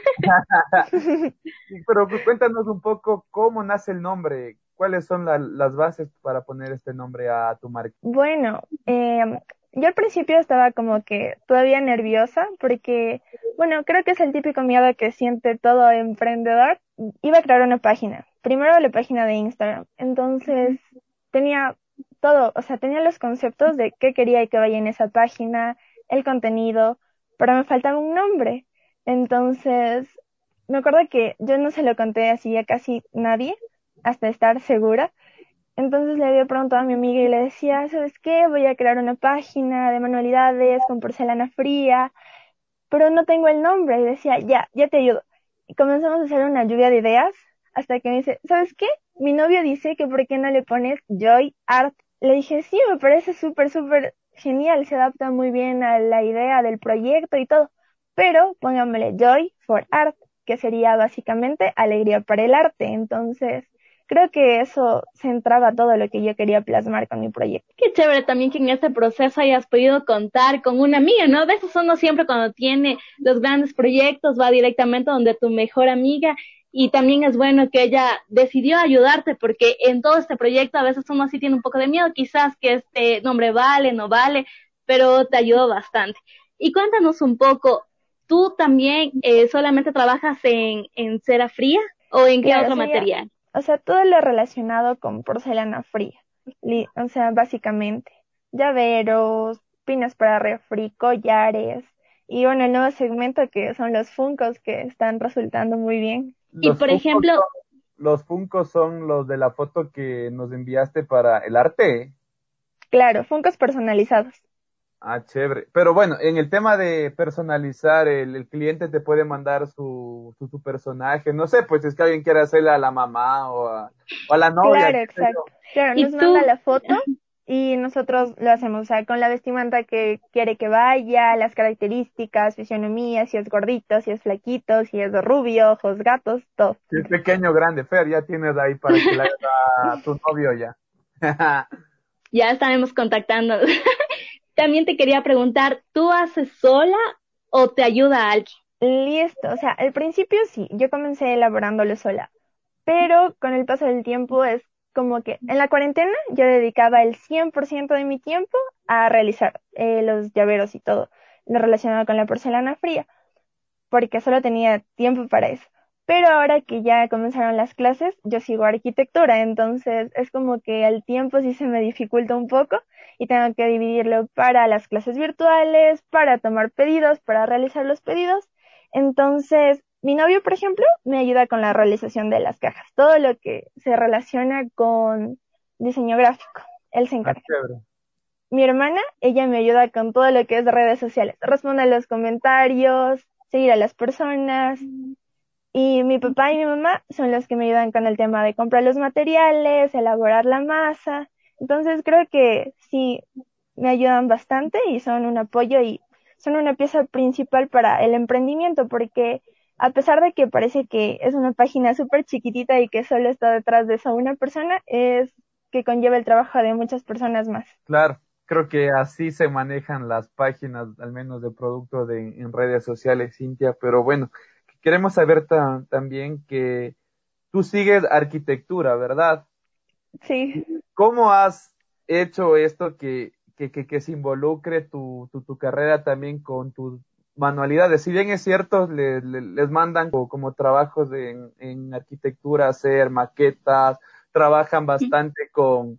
Pero cuéntanos un poco cómo nace el nombre, cuáles son la, las bases para poner este nombre a tu marca. Bueno, eh, yo al principio estaba como que todavía nerviosa porque, bueno, creo que es el típico miedo que siente todo emprendedor. Iba a crear una página, primero la página de Instagram, entonces tenía todo, o sea, tenía los conceptos de qué quería que vaya en esa página, el contenido, pero me faltaba un nombre. Entonces, me acuerdo que yo no se lo conté así a casi nadie, hasta estar segura. Entonces le había preguntado a mi amiga y le decía, ¿sabes qué? Voy a crear una página de manualidades con porcelana fría, pero no tengo el nombre. Y decía, ya, ya te ayudo. Y comenzamos a hacer una lluvia de ideas hasta que me dice, ¿sabes qué? Mi novio dice que ¿por qué no le pones Joy Art? Le dije, sí, me parece súper, súper genial, se adapta muy bien a la idea del proyecto y todo, pero póngamele Joy for Art, que sería básicamente alegría para el arte. Entonces, creo que eso centraba todo lo que yo quería plasmar con mi proyecto. Qué chévere también que en este proceso hayas podido contar con una amiga, ¿no? A veces uno siempre cuando tiene los grandes proyectos va directamente donde tu mejor amiga, y también es bueno que ella decidió ayudarte, porque en todo este proyecto a veces uno sí tiene un poco de miedo, quizás que este nombre vale, no vale, pero te ayudó bastante. Y cuéntanos un poco, ¿tú también eh, solamente trabajas en, en cera fría o en qué Claro, otro sería, material? O sea, todo lo relacionado con porcelana fría, li- o sea, básicamente, llaveros, pinas para refri, collares, y bueno, el nuevo segmento que son los Funkos, que están resultando muy bien. Y Los por Funkos ejemplo, son, los Funkos son los de la foto que nos enviaste para el arte. Claro, Funkos personalizados. Ah, chévere. Pero bueno, en el tema de personalizar, el, el cliente te puede mandar su, su, su personaje. No sé, pues es que alguien quiere hacerle a la mamá o a, o a la novia. Claro, exacto. Claro, ¿y nos tú? manda la foto y nosotros lo hacemos, o sea, con la vestimenta que quiere que vaya, las características, fisionomía, si es gordito, si es flaquito, si es rubio, ojos gatos, todo. Si es pequeño, grande, Fer, ya tienes ahí para que le hagas a tu novio ya. Ya estaremos contactando. también te quería preguntar, ¿tú haces sola o te ayuda alguien? Listo, o sea, al principio sí, yo comencé elaborándolo sola, pero con el paso del tiempo es como que en la cuarentena yo dedicaba el cien por ciento de mi tiempo a realizar eh, los llaveros y todo lo relacionado con la porcelana fría, porque solo tenía tiempo para eso. Pero ahora que ya comenzaron las clases, yo sigo arquitectura, entonces es como que el tiempo sí se me dificulta un poco y tengo que dividirlo para las clases virtuales, para tomar pedidos, para realizar los pedidos. Entonces, mi novio, por ejemplo, me ayuda con la realización de las cajas, todo lo que se relaciona con diseño gráfico, él se encarga. Mi hermana, ella me ayuda con todo lo que es redes sociales, responde a los comentarios, seguir a las personas. Y mi papá y mi mamá son los que me ayudan con el tema de comprar los materiales, elaborar la masa. Entonces creo que sí me ayudan bastante y son un apoyo y son una pieza principal para el emprendimiento, porque a pesar de que parece que es una página súper chiquitita y que solo está detrás de eso una persona, es que conlleva el trabajo de muchas personas más. Claro, creo que así se manejan las páginas, al menos de producto de, en redes sociales, Cintia, pero bueno, queremos saber ta- también que tú sigues arquitectura, ¿verdad? Sí. ¿Cómo has hecho esto que, que, que, que se involucre tu, tu, tu carrera también con tus manualidades? Si bien es cierto, le- le- les mandan como, como trabajos de- en, en arquitectura, hacer maquetas, trabajan bastante con,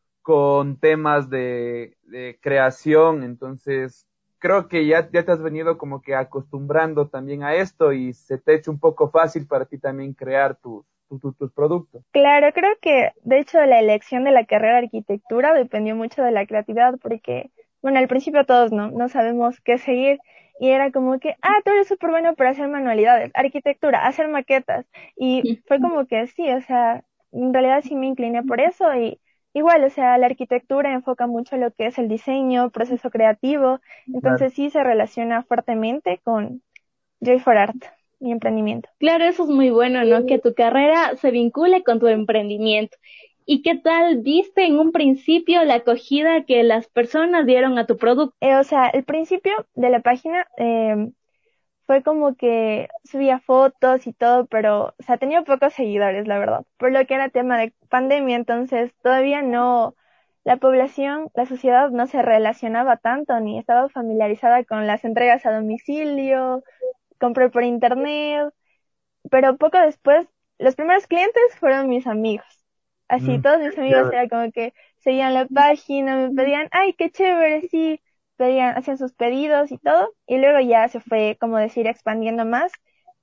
con temas de, de creación, entonces creo que ya, ya te has venido como que acostumbrando también a esto y se te ha hecho un poco fácil para ti también crear tus, tu- tu- tus productos. Claro, creo que de hecho la elección de la carrera de arquitectura dependió mucho de la creatividad porque, bueno, al principio todos no, no sabemos qué seguir y era como que, ah, tú eres súper bueno para hacer manualidades, arquitectura, hacer maquetas y fue como que sí, o sea, en realidad sí me incliné por eso y igual, o sea, la arquitectura enfoca mucho lo que es el diseño, proceso creativo, entonces sí se relaciona fuertemente con Joy for Art, mi emprendimiento. Claro, eso es muy bueno, ¿no? Que tu carrera se vincule con tu emprendimiento. ¿Y qué tal viste en un principio la acogida que las personas dieron a tu producto? Eh, o sea, el principio de la página eh, fue como que subía fotos y todo, pero, o sea, tenía pocos seguidores, la verdad, por lo que era tema de pandemia, entonces todavía no, la población, la sociedad no se relacionaba tanto ni estaba familiarizada con las entregas a domicilio, compré por internet, pero poco después, los primeros clientes fueron mis amigos. Así, Mm, todos mis qué amigos chévere. era como que seguían la página, me pedían, ay, qué chévere, sí, pedían, hacían sus pedidos y todo, y luego ya se fue, como decir, expandiendo más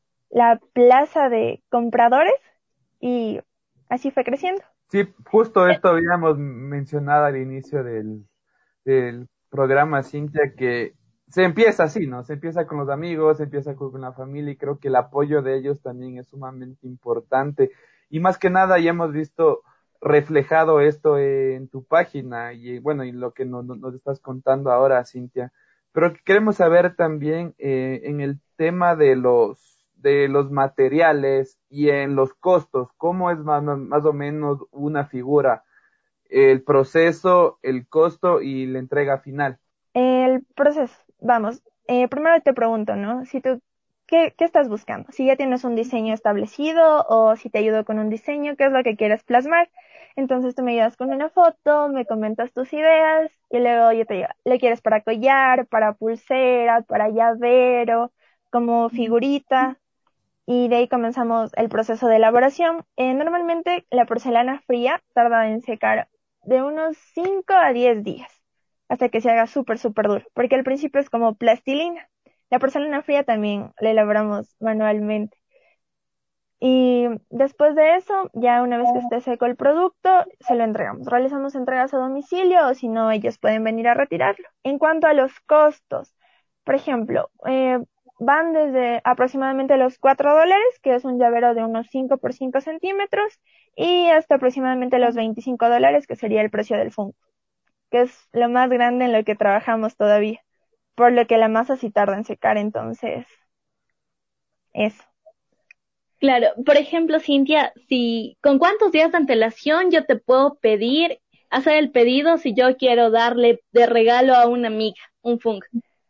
la plaza de compradores y así fue creciendo. Sí, justo esto habíamos mencionado al inicio del, del programa, Cintia, que se empieza así, ¿no? Se empieza con los amigos, se empieza con, con la familia y creo que el apoyo de ellos también es sumamente importante. Y más que nada ya hemos visto reflejado esto en tu página y bueno, y lo que nos, nos nos estás contando ahora, Cintia. Pero queremos saber también eh, en el tema de los de los materiales y en los costos, ¿cómo es más, más o menos una figura? El proceso, el costo y la entrega final. El proceso, vamos, eh, primero te pregunto, ¿no? Si tú, ¿qué, qué estás buscando? Si ya tienes un diseño establecido o si te ayudo con un diseño, ¿qué es lo que quieres plasmar? Entonces tú me ayudas con una foto, me comentas tus ideas y luego yo te digo, ¿le quieres para collar, para pulsera, para llavero, como figurita? Y de ahí comenzamos el proceso de elaboración. Eh, normalmente la porcelana fría tarda en secar de unos cinco a diez días hasta que se haga súper, súper duro, porque al principio es como plastilina. La porcelana fría también la elaboramos manualmente. Y después de eso, ya una vez que esté seco el producto, se lo entregamos. Realizamos entregas a domicilio o si no, ellos pueden venir a retirarlo. En cuanto a los costos, por ejemplo, eh, van desde aproximadamente los cuatro dólares, que es un llavero de unos cinco por cinco centímetros, y hasta aproximadamente los veinticinco dólares, que sería el precio del Funko, que es lo más grande en lo que trabajamos todavía, por lo que la masa sí tarda en secar, entonces, eso. Claro, por ejemplo, Cintia, si ¿con cuántos días de antelación yo te puedo pedir hacer el pedido si yo quiero darle de regalo a una amiga un Funko?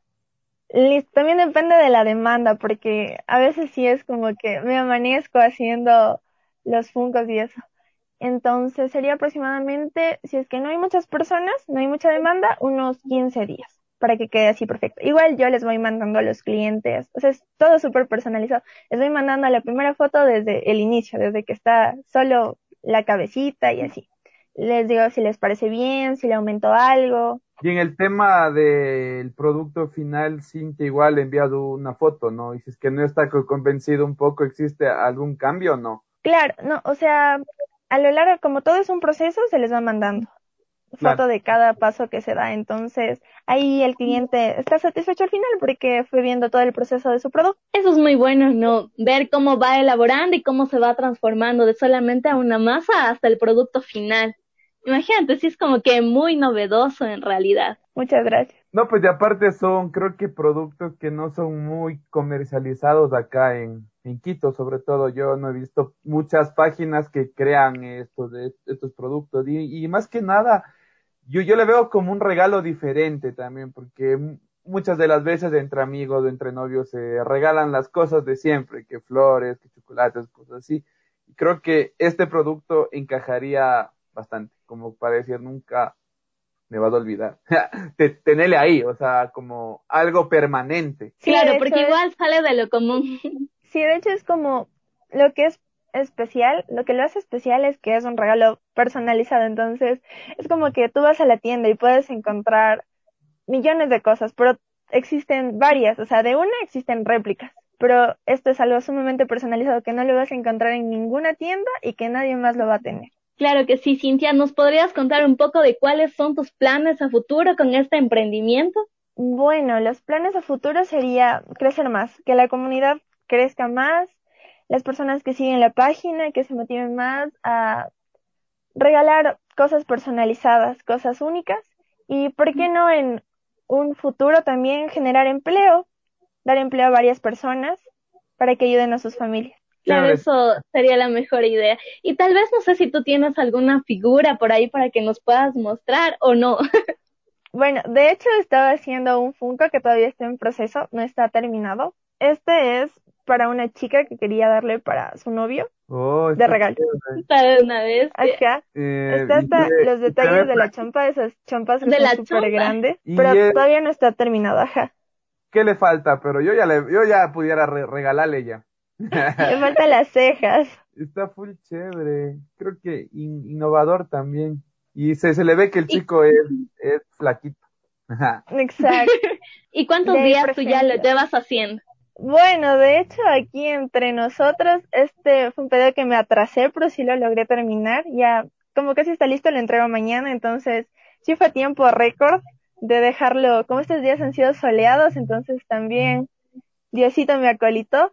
Listo, también depende de la demanda, porque a veces sí es como que me amanezco haciendo los Funkos y eso. Entonces sería aproximadamente, si es que no hay muchas personas, no hay mucha demanda, unos quince días para que quede así perfecto. Igual yo les voy mandando a los clientes, o sea, es todo súper personalizado. Les voy mandando la primera foto desde el inicio, desde que está solo la cabecita y así. Les digo si les parece bien, si le aumento algo. Y en el tema del producto final, Cintia igual ha enviado una foto, ¿no? Y si es que no está co- convencido un poco, ¿existe algún cambio o no? Claro, no, o sea, a lo largo, como todo es un proceso, se les va mandando Claro. foto de cada paso que se da. Entonces, ahí el cliente está satisfecho al final porque fue viendo todo el proceso de su producto. Eso es muy bueno, ¿no? Ver cómo va elaborando y cómo se va transformando de solamente a una masa hasta el producto final. Imagínate, sí es como que muy novedoso en realidad. Muchas gracias. No, pues y aparte son, creo que productos que no son muy comercializados acá en, en Quito, sobre todo yo no he visto muchas páginas que crean estos, de- estos productos y, y más que nada, yo, yo le veo como un regalo diferente también, porque m- muchas de las veces entre amigos, entre novios se regalan las cosas de siempre, que flores, que chocolates, cosas así. Y creo que este producto encajaría bastante, como para decir nunca me vas a olvidar. Te- Tenerle ahí, o sea, como algo permanente. Sí, Claro, de hecho porque es- igual sale de lo común. Sí, de hecho es como lo que es especial, lo que lo hace especial es que es un regalo personalizado. Entonces, es como que tú vas a la tienda y puedes encontrar millones de cosas, pero existen varias, o sea, de una existen réplicas. Pero esto es algo sumamente personalizado que no lo vas a encontrar en ninguna tienda y que nadie más lo va a tener. Claro que sí, Cintia, ¿nos podrías contar un poco de cuáles son tus planes a futuro con este emprendimiento? Bueno, los planes a futuro sería crecer más, que la comunidad crezca más, las personas que siguen la página, que se motiven más a regalar cosas personalizadas, cosas únicas, y por qué no en un futuro también generar empleo, dar empleo a varias personas para que ayuden a sus familias. Claro, Chévere. eso sería la mejor idea. Y tal vez no sé si tú tienes alguna figura por ahí para que nos puedas mostrar o no. Bueno, de hecho estaba haciendo un Funko que todavía está en proceso, no está terminado. Este es para una chica que quería darle para su novio Oh, de está regalo. chévere. Para una vez. Acá Eh, está y hasta se, los y se ve detalles de la pra- chompa, esas chompas que De son la súper chompa. grandes, y pero es- todavía no está terminado, ajá. ¿qué le falta? Pero yo ya le, yo ya pudiera re- regalarle ya. Le faltan las cejas. Está full chévere. Creo que in- innovador también. Y se, se le ve que el ¿Y, chico es, es flaquito. Ajá. Exacto. ¿y cuántos De ahí, días por tú ya lo ejemplo. llevas haciendo? Bueno, de hecho, aquí entre nosotros, este fue un pedido que me atrasé, pero sí lo logré terminar. Ya, como casi está listo, lo entrego mañana, entonces sí fue tiempo récord de dejarlo, como estos días han sido soleados, entonces también Diosito me acolitó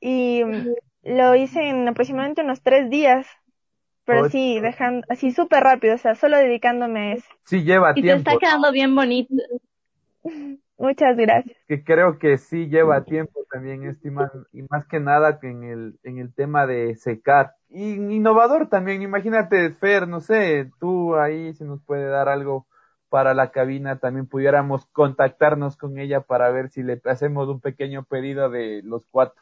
y mm, lo hice en aproximadamente unos tres días, pero Oh, sí, dejando, así súper rápido, o sea, solo dedicándome a eso. sí lleva Y te está tiempo, quedando bien bonito. Muchas gracias. que creo que sí lleva tiempo también este y más, y más que nada que en el, en el tema de secar. Y innovador también, imagínate, Fer, no sé, tú ahí si nos puede dar algo para la cabina, también pudiéramos contactarnos con ella para ver si le hacemos un pequeño pedido de los cuatro.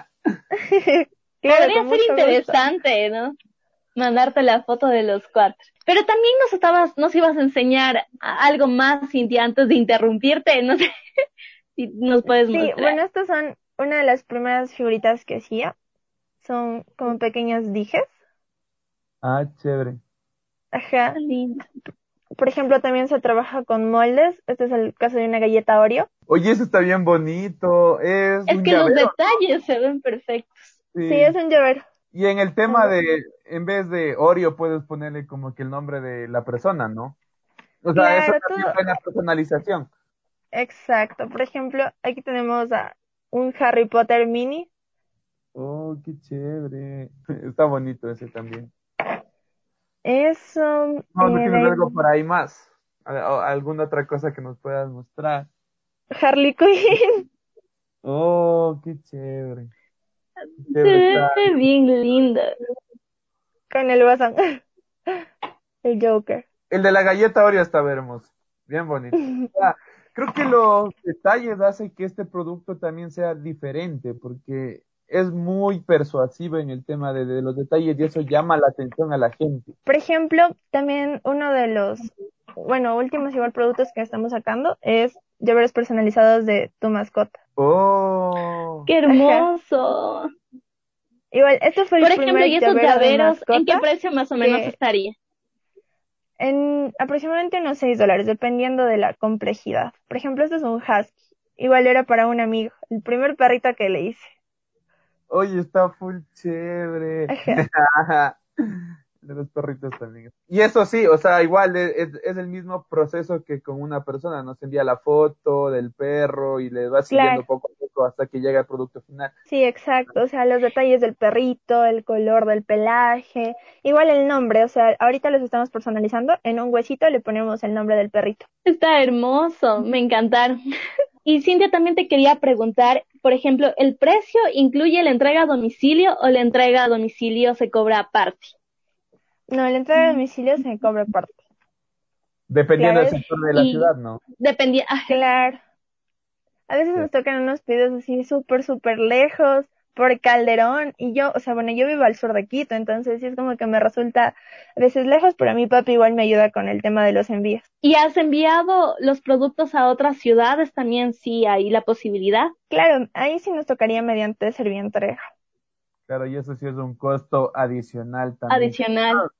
Claro, Podría con ser mucho gusto. interesante, ¿no? Mandarte la foto de los cuatro. Pero también nos estabas, nos ibas a enseñar a- algo más, Cintia, antes de interrumpirte. No sé si nos puedes Sí, mostrar. bueno, estas son una de las primeras figuritas que hacía. Son como pequeños dijes. Ah, chévere. Ajá. Lindo. Por ejemplo, también se trabaja con moldes. Este es el caso de una galleta Oreo. Oye, eso está bien bonito, es Es un que los llavero, detalles se ven perfectos. sí. Sí, es un llavero. Y en el tema de, en vez de Oreo, puedes ponerle como que el nombre de la persona, ¿no? O sea, eso Claro, también todo. está en la personalización. Exacto. Por ejemplo, aquí tenemos a un Harry Potter mini. Oh, qué chévere. Está bonito ese también. Eso. No, ¿no Eh, de tienes ahí, algo por ahí más? ¿Al- o ¿Alguna otra cosa que nos puedas mostrar? Harley Quinn. Oh, qué chévere. Qué Se chévere está. ve bien linda. Con el Guasón. El Joker. El de la galleta Oreo estaba hermoso, bien bonito. Ah, creo que los detalles hacen que este producto también sea diferente, porque es muy persuasivo en el tema de, de los detalles y eso llama la atención a la gente. Por ejemplo, también uno de los, bueno, últimos igual productos que estamos sacando es llaveros personalizados de tu mascota. ¡Oh! ¡Qué hermoso! Igual, este fue el Por ejemplo, primer ¿y esos llavero de llaveros en qué mascota precio más o menos que estaría? en aproximadamente unos seis dólares, dependiendo de la complejidad. Por ejemplo, este es un husky. Igual era para un amigo, el primer perrito que le hice. Oye, está full chévere. Ajá. De los perritos también. Y eso sí, o sea, igual es, es, es el mismo proceso que con una persona, nos envía la foto del perro y le va siguiendo Claro. poco a poco hasta que llega el producto final. Sí, exacto. O sea, los detalles del perrito, el color del pelaje, igual el nombre. O sea, ahorita los estamos personalizando. En un huesito le ponemos el nombre del perrito. Está hermoso, me encantaron. Y Cintia, también te quería preguntar, por ejemplo, ¿el precio incluye la entrega a domicilio o la entrega a domicilio se cobra aparte? No, la entrega a domicilio se cobra aparte. Dependiendo Claro, del sector de la Y ciudad, ¿no? dependía, claro. A veces Sí. nos tocan unos pedidos así súper, súper lejos, por Calderón, y yo, o sea, bueno, yo vivo al sur de Quito, entonces sí es como que me resulta a veces lejos, pero mi papi igual me ayuda con el tema de los envíos. ¿y has enviado los productos a otras ciudades también? Sí, hay la posibilidad. Claro, ahí sí nos tocaría mediante servientrega. Claro, y eso sí es un costo adicional también. Adicional.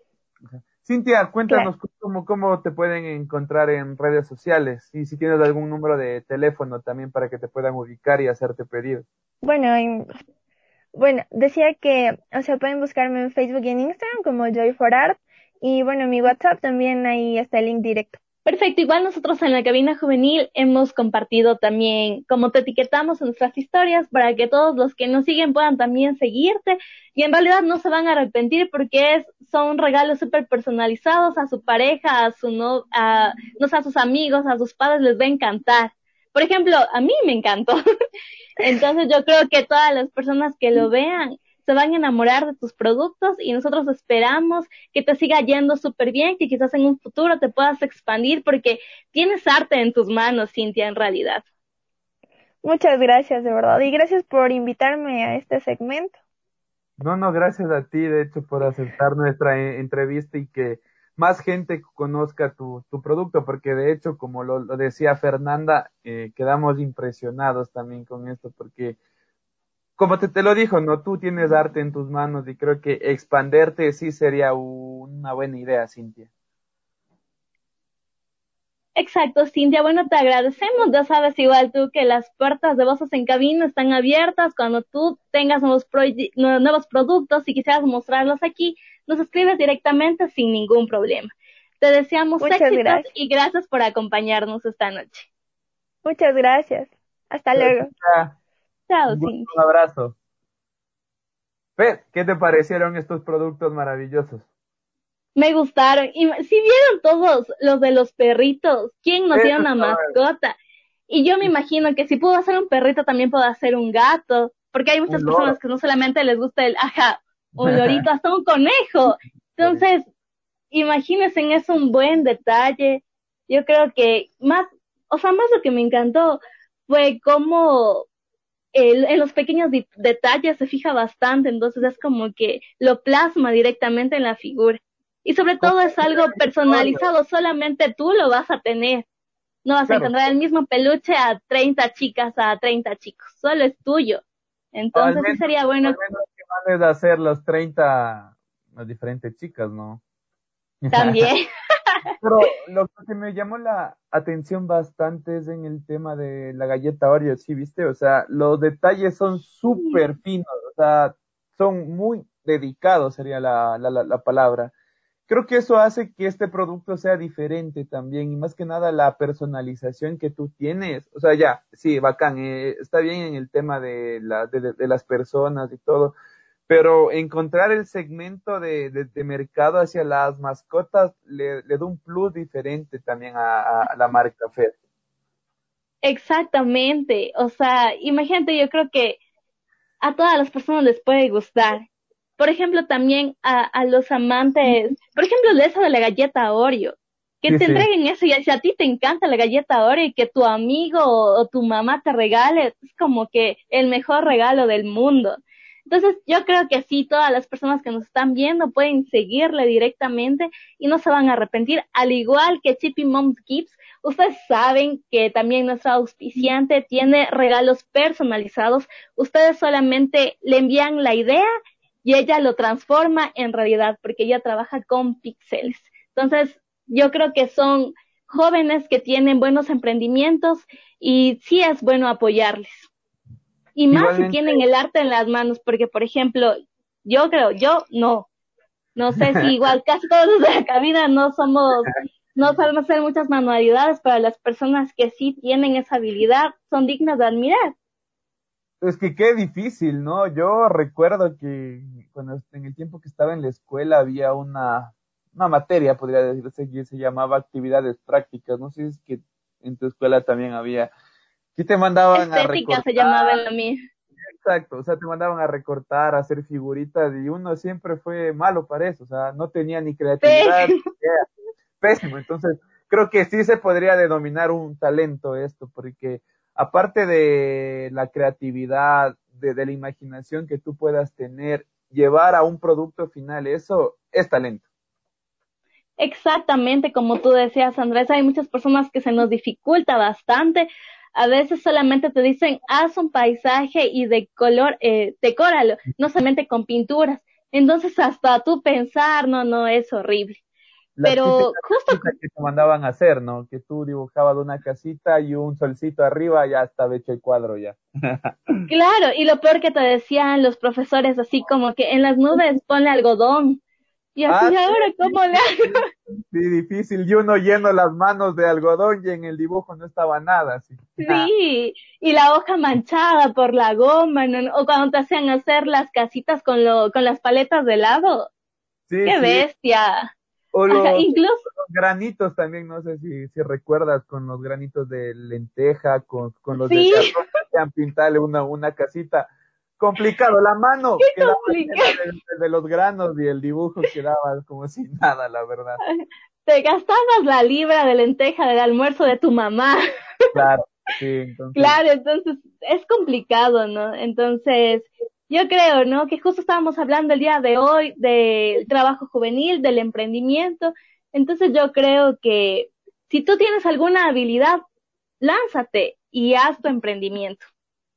Cintia, cuéntanos Claro. cómo, cómo te pueden encontrar en redes sociales y si tienes algún número de teléfono también para que te puedan ubicar y hacerte pedidos. Bueno, en- bueno, decía que, o sea, pueden buscarme en Facebook y en Instagram como Joy for Art, y bueno, mi WhatsApp también ahí está el link directo. Perfecto, igual nosotros en la cabina juvenil hemos compartido también, como te etiquetamos en nuestras historias, para que todos los que nos siguen puedan también seguirte, y en realidad no se van a arrepentir porque es, son regalos súper personalizados a su pareja, a su no, a, no sé, a sus amigos, a sus padres les va a encantar. Por ejemplo, a mí me encantó. Entonces yo creo que todas las personas que lo vean se van a enamorar de tus productos y nosotros esperamos que te siga yendo súper bien, que quizás en un futuro te puedas expandir porque tienes arte en tus manos, Cintia, en realidad. Muchas gracias, de verdad, y gracias por invitarme a este segmento. No, no, gracias a ti, de hecho, por aceptar nuestra eh, entrevista y que más gente conozca tu, tu producto, porque de hecho, como lo, lo decía Fernanda, eh, quedamos impresionados también con esto, porque como te, te lo dijo, ¿no? Tú tienes arte en tus manos y creo que expanderte sí sería una buena idea, Cintia. Exacto, Cintia. Bueno, te agradecemos. Ya sabes, igual tú, que las puertas de Voces en Cabina están abiertas. Cuando tú tengas nuevos, proye- nuevos productos y quisieras mostrarlos aquí, nos escribes directamente sin ningún problema. Te deseamos Muchas éxitos gracias. y gracias por acompañarnos esta noche. Muchas gracias. Hasta luego. Cintia, Chao, un gusto, Cintia. un abrazo. Fer, ¿qué te parecieron estos productos maravillosos? Me gustaron. Y si vieron todos los de los perritos, ¿quién no tiene Eso una estaba- mascota? Y yo me imagino que si puedo hacer un perrito, también puedo hacer un gato, porque hay muchas Un personas loro. que no solamente les gusta el, ajá, un lorito, hasta un conejo. Entonces, imagínense, en eso un buen detalle. Yo creo que más, o sea, más lo que me encantó fue cómo el- en los pequeños di- detalles se fija bastante, entonces es como que lo plasma directamente en la figura. Y sobre todo es algo personalizado, solamente tú lo vas a tener. No vas a Claro, encontrar el mismo peluche a treinta chicas, a treinta chicos, solo es tuyo. al Entonces sí menos, sería bueno al menos que mandes a hacer los treinta las diferentes chicas, ¿no? también. Pero lo que me llamó la atención bastante es en el tema de la galleta Oreo, ¿sí viste? O sea, los detalles son súper finos, o sea, son muy dedicados, sería la, la, la, la palabra. Creo que eso hace que este producto sea diferente también, y más que nada la personalización que tú tienes. O sea, ya, sí, bacán, eh, está bien en el tema de, la, de, de, de las personas y todo, pero encontrar el segmento de, de, de mercado hacia las mascotas le, le da un plus diferente también a, a, a la marca Fed. Exactamente. O sea, imagínate, yo creo que a todas las personas les puede gustar. por ejemplo, también a, a los amantes, por ejemplo, de eso de la galleta Oreo, que Sí, te sí. entreguen eso, y si a ti te encanta la galleta Oreo y que tu amigo o, o tu mamá te regale, es como que el mejor regalo del mundo. Entonces, yo creo que sí, todas las personas que nos están viendo pueden seguirle directamente y no se van a arrepentir, al igual que Chippy Moms Gifts. Ustedes saben que también nuestro auspiciante tiene regalos personalizados. Ustedes solamente le envían la idea y ella lo transforma en realidad, porque ella trabaja con píxeles. Entonces, yo creo que son jóvenes que tienen buenos emprendimientos y sí es bueno apoyarles. Y más Igualmente, si tienen el arte en las manos, porque, por ejemplo, yo creo, yo no. No sé si igual casi todos los de la cabina no somos, no sabemos hacer muchas manualidades, pero las personas que sí tienen esa habilidad son dignas de admirar. es que qué difícil, ¿no? Yo recuerdo que cuando en el tiempo que estaba en la escuela había una, una materia, podría decirse, que se llamaba actividades prácticas. No sé si es que en tu escuela también había, que te mandaban a Estética se recortar. llamaba en la mía. Exacto, o sea, te mandaban a recortar, a hacer figuritas y uno siempre fue malo para eso, o sea, no tenía ni creatividad, Pésimo. era pésimo. Entonces, creo que sí se podría denominar un talento esto, porque aparte de la creatividad, de, de la imaginación que tú puedas tener, llevar a un producto final, eso es talento. Exactamente, como tú decías, Andrés, hay muchas personas que se nos dificulta bastante. A veces solamente te dicen, haz un paisaje y de color, eh, decóralo, no solamente con pinturas. Entonces, hasta tú pensar, no, no, es horrible. La típica Pero justo, casita que te mandaban a hacer, ¿no? Que tú dibujabas una casita y un solcito arriba, ya estaba hecho el cuadro ya. claro, y lo peor que te decían los profesores, así como que en las nubes ponle algodón. Y así, Ah, ¿y ahora cómo le hago? sí, difícil. Y uno lleno las manos de algodón y en el dibujo no estaba nada, así. Sí, y la hoja manchada por la goma, ¿no? O cuando te hacían hacer las casitas con lo, con las paletas de helado. Sí, ¡Qué sí. bestia! O Ajá, los, incluso, los granitos también, no sé si, si recuerdas con los granitos de lenteja, con, con los de sí, arroz, querían pintarle una, una casita. Complicado, la mano qué quedaba llena complicado. de, de los granos y el dibujo quedaba como si nada, la verdad. Te gastabas la libra de lenteja del almuerzo de tu mamá. Claro, sí, entonces, Claro, entonces es complicado, ¿no? Entonces, yo creo, ¿no? Que justo estábamos hablando el día de hoy del trabajo juvenil, del emprendimiento. Entonces yo creo que si tú tienes alguna habilidad, lánzate y haz tu emprendimiento.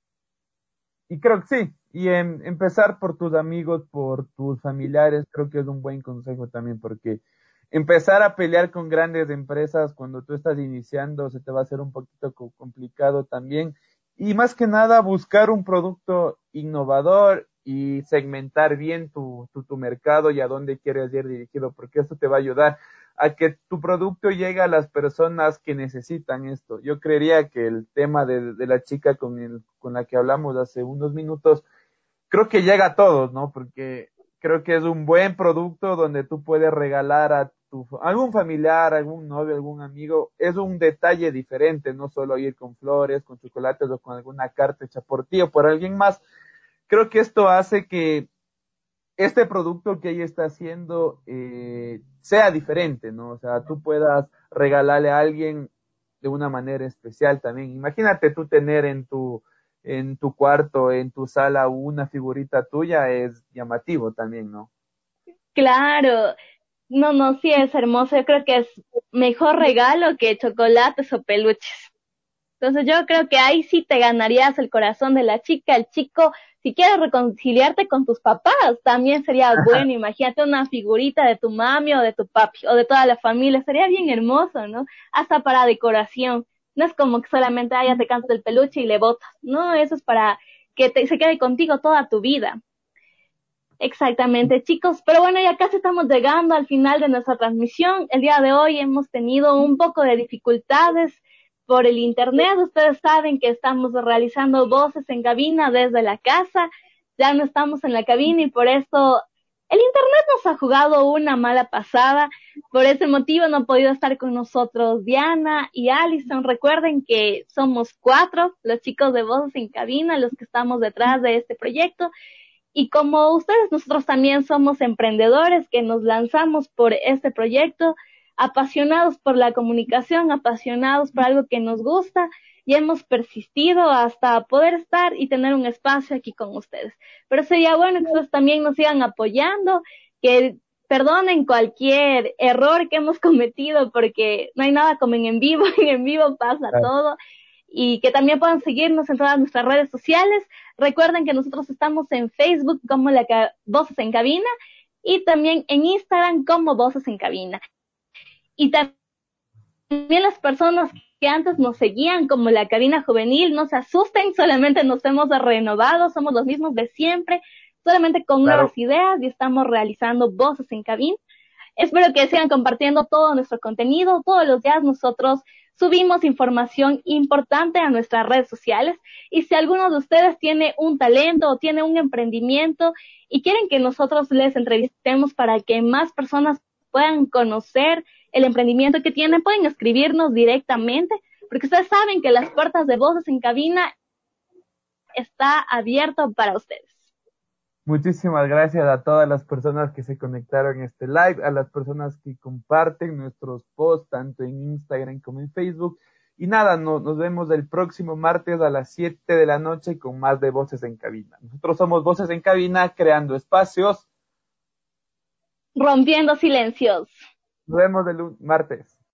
y creo que sí, y em, empezar por tus amigos, por tus familiares, creo que es un buen consejo también, porque empezar a pelear con grandes empresas cuando tú estás iniciando se te va a hacer un poquito co- complicado también. Y más que nada, buscar un producto innovador y segmentar bien tu, tu, tu mercado y a dónde quieres ir dirigido, porque eso te va a ayudar a que tu producto llegue a las personas que necesitan esto. Yo creería que el tema de, de la chica con, el, con la que hablamos hace unos minutos, creo que llega a todos, ¿no? Porque creo que es un buen producto donde tú puedes regalar a tu, algún familiar, algún novio, algún amigo. Es un detalle diferente, no solo ir con flores, con chocolates o con alguna carta hecha por ti o por alguien más. Creo que esto hace que este producto que ella está haciendo eh, sea diferente, ¿no? O sea, tú puedas regalarle a alguien de una manera especial también. Imagínate tú tener en tu, en tu cuarto, en tu sala, una figurita tuya, es llamativo también, ¿no? Claro, no, no, sí es hermoso. Yo creo que es mejor regalo que chocolates o peluches. Entonces yo creo que ahí sí te ganarías el corazón de la chica, el chico, si quieres reconciliarte con tus papás, también sería bueno, imagínate una figurita de tu mami o de tu papi o de toda la familia, sería bien hermoso, ¿no? Hasta para decoración, no es como que solamente, ah, ya te cansas del peluche y le botas, no, eso es para que te, se quede contigo toda tu vida. Exactamente, chicos, pero bueno, ya casi estamos llegando al final de nuestra transmisión. El día de hoy hemos tenido un poco de dificultades por el internet. Ustedes saben que estamos realizando voces en cabina desde la casa. Ya no estamos en la cabina y por eso el internet nos ha jugado una mala pasada. Por ese motivo no ha podido estar con nosotros Diana y Alison. Recuerden que somos cuatro, los chicos de voces en cabina, los que estamos detrás de este proyecto. Y como ustedes, nosotros también somos emprendedores que nos lanzamos por este proyecto, apasionados por la comunicación, apasionados por algo que nos gusta, y hemos persistido hasta poder estar y tener un espacio aquí con ustedes. Pero sería bueno que ustedes también nos sigan apoyando, que perdonen cualquier error que hemos cometido, porque no hay nada como en en vivo, en en vivo pasa Claro. todo, y que también puedan seguirnos en todas nuestras redes sociales. Recuerden que nosotros estamos en Facebook como la Ca- Voces en Cabina, y también en Instagram como Voces en Cabina. Y también las personas que antes nos seguían como la Cabina Juvenil, no se asusten, solamente nos hemos renovado, somos los mismos de siempre, solamente con Claro. nuevas ideas, y estamos realizando Voces en Cabina. Espero que sigan compartiendo todo nuestro contenido. Todos los días nosotros subimos información importante a nuestras redes sociales, y si alguno de ustedes tiene un talento o tiene un emprendimiento y quieren que nosotros les entrevistemos para que más personas puedan conocer el emprendimiento que tienen, pueden escribirnos directamente, porque ustedes saben que las puertas de Voces en Cabina está abierto para ustedes. Muchísimas gracias a todas las personas que se conectaron a este live, a las personas que comparten nuestros posts tanto en Instagram como en Facebook. Y nada, no, nos vemos el próximo martes a las siete de la noche con más de Voces en Cabina. Nosotros somos Voces en Cabina, creando espacios. Rompiendo silencios. Nos vemos el martes.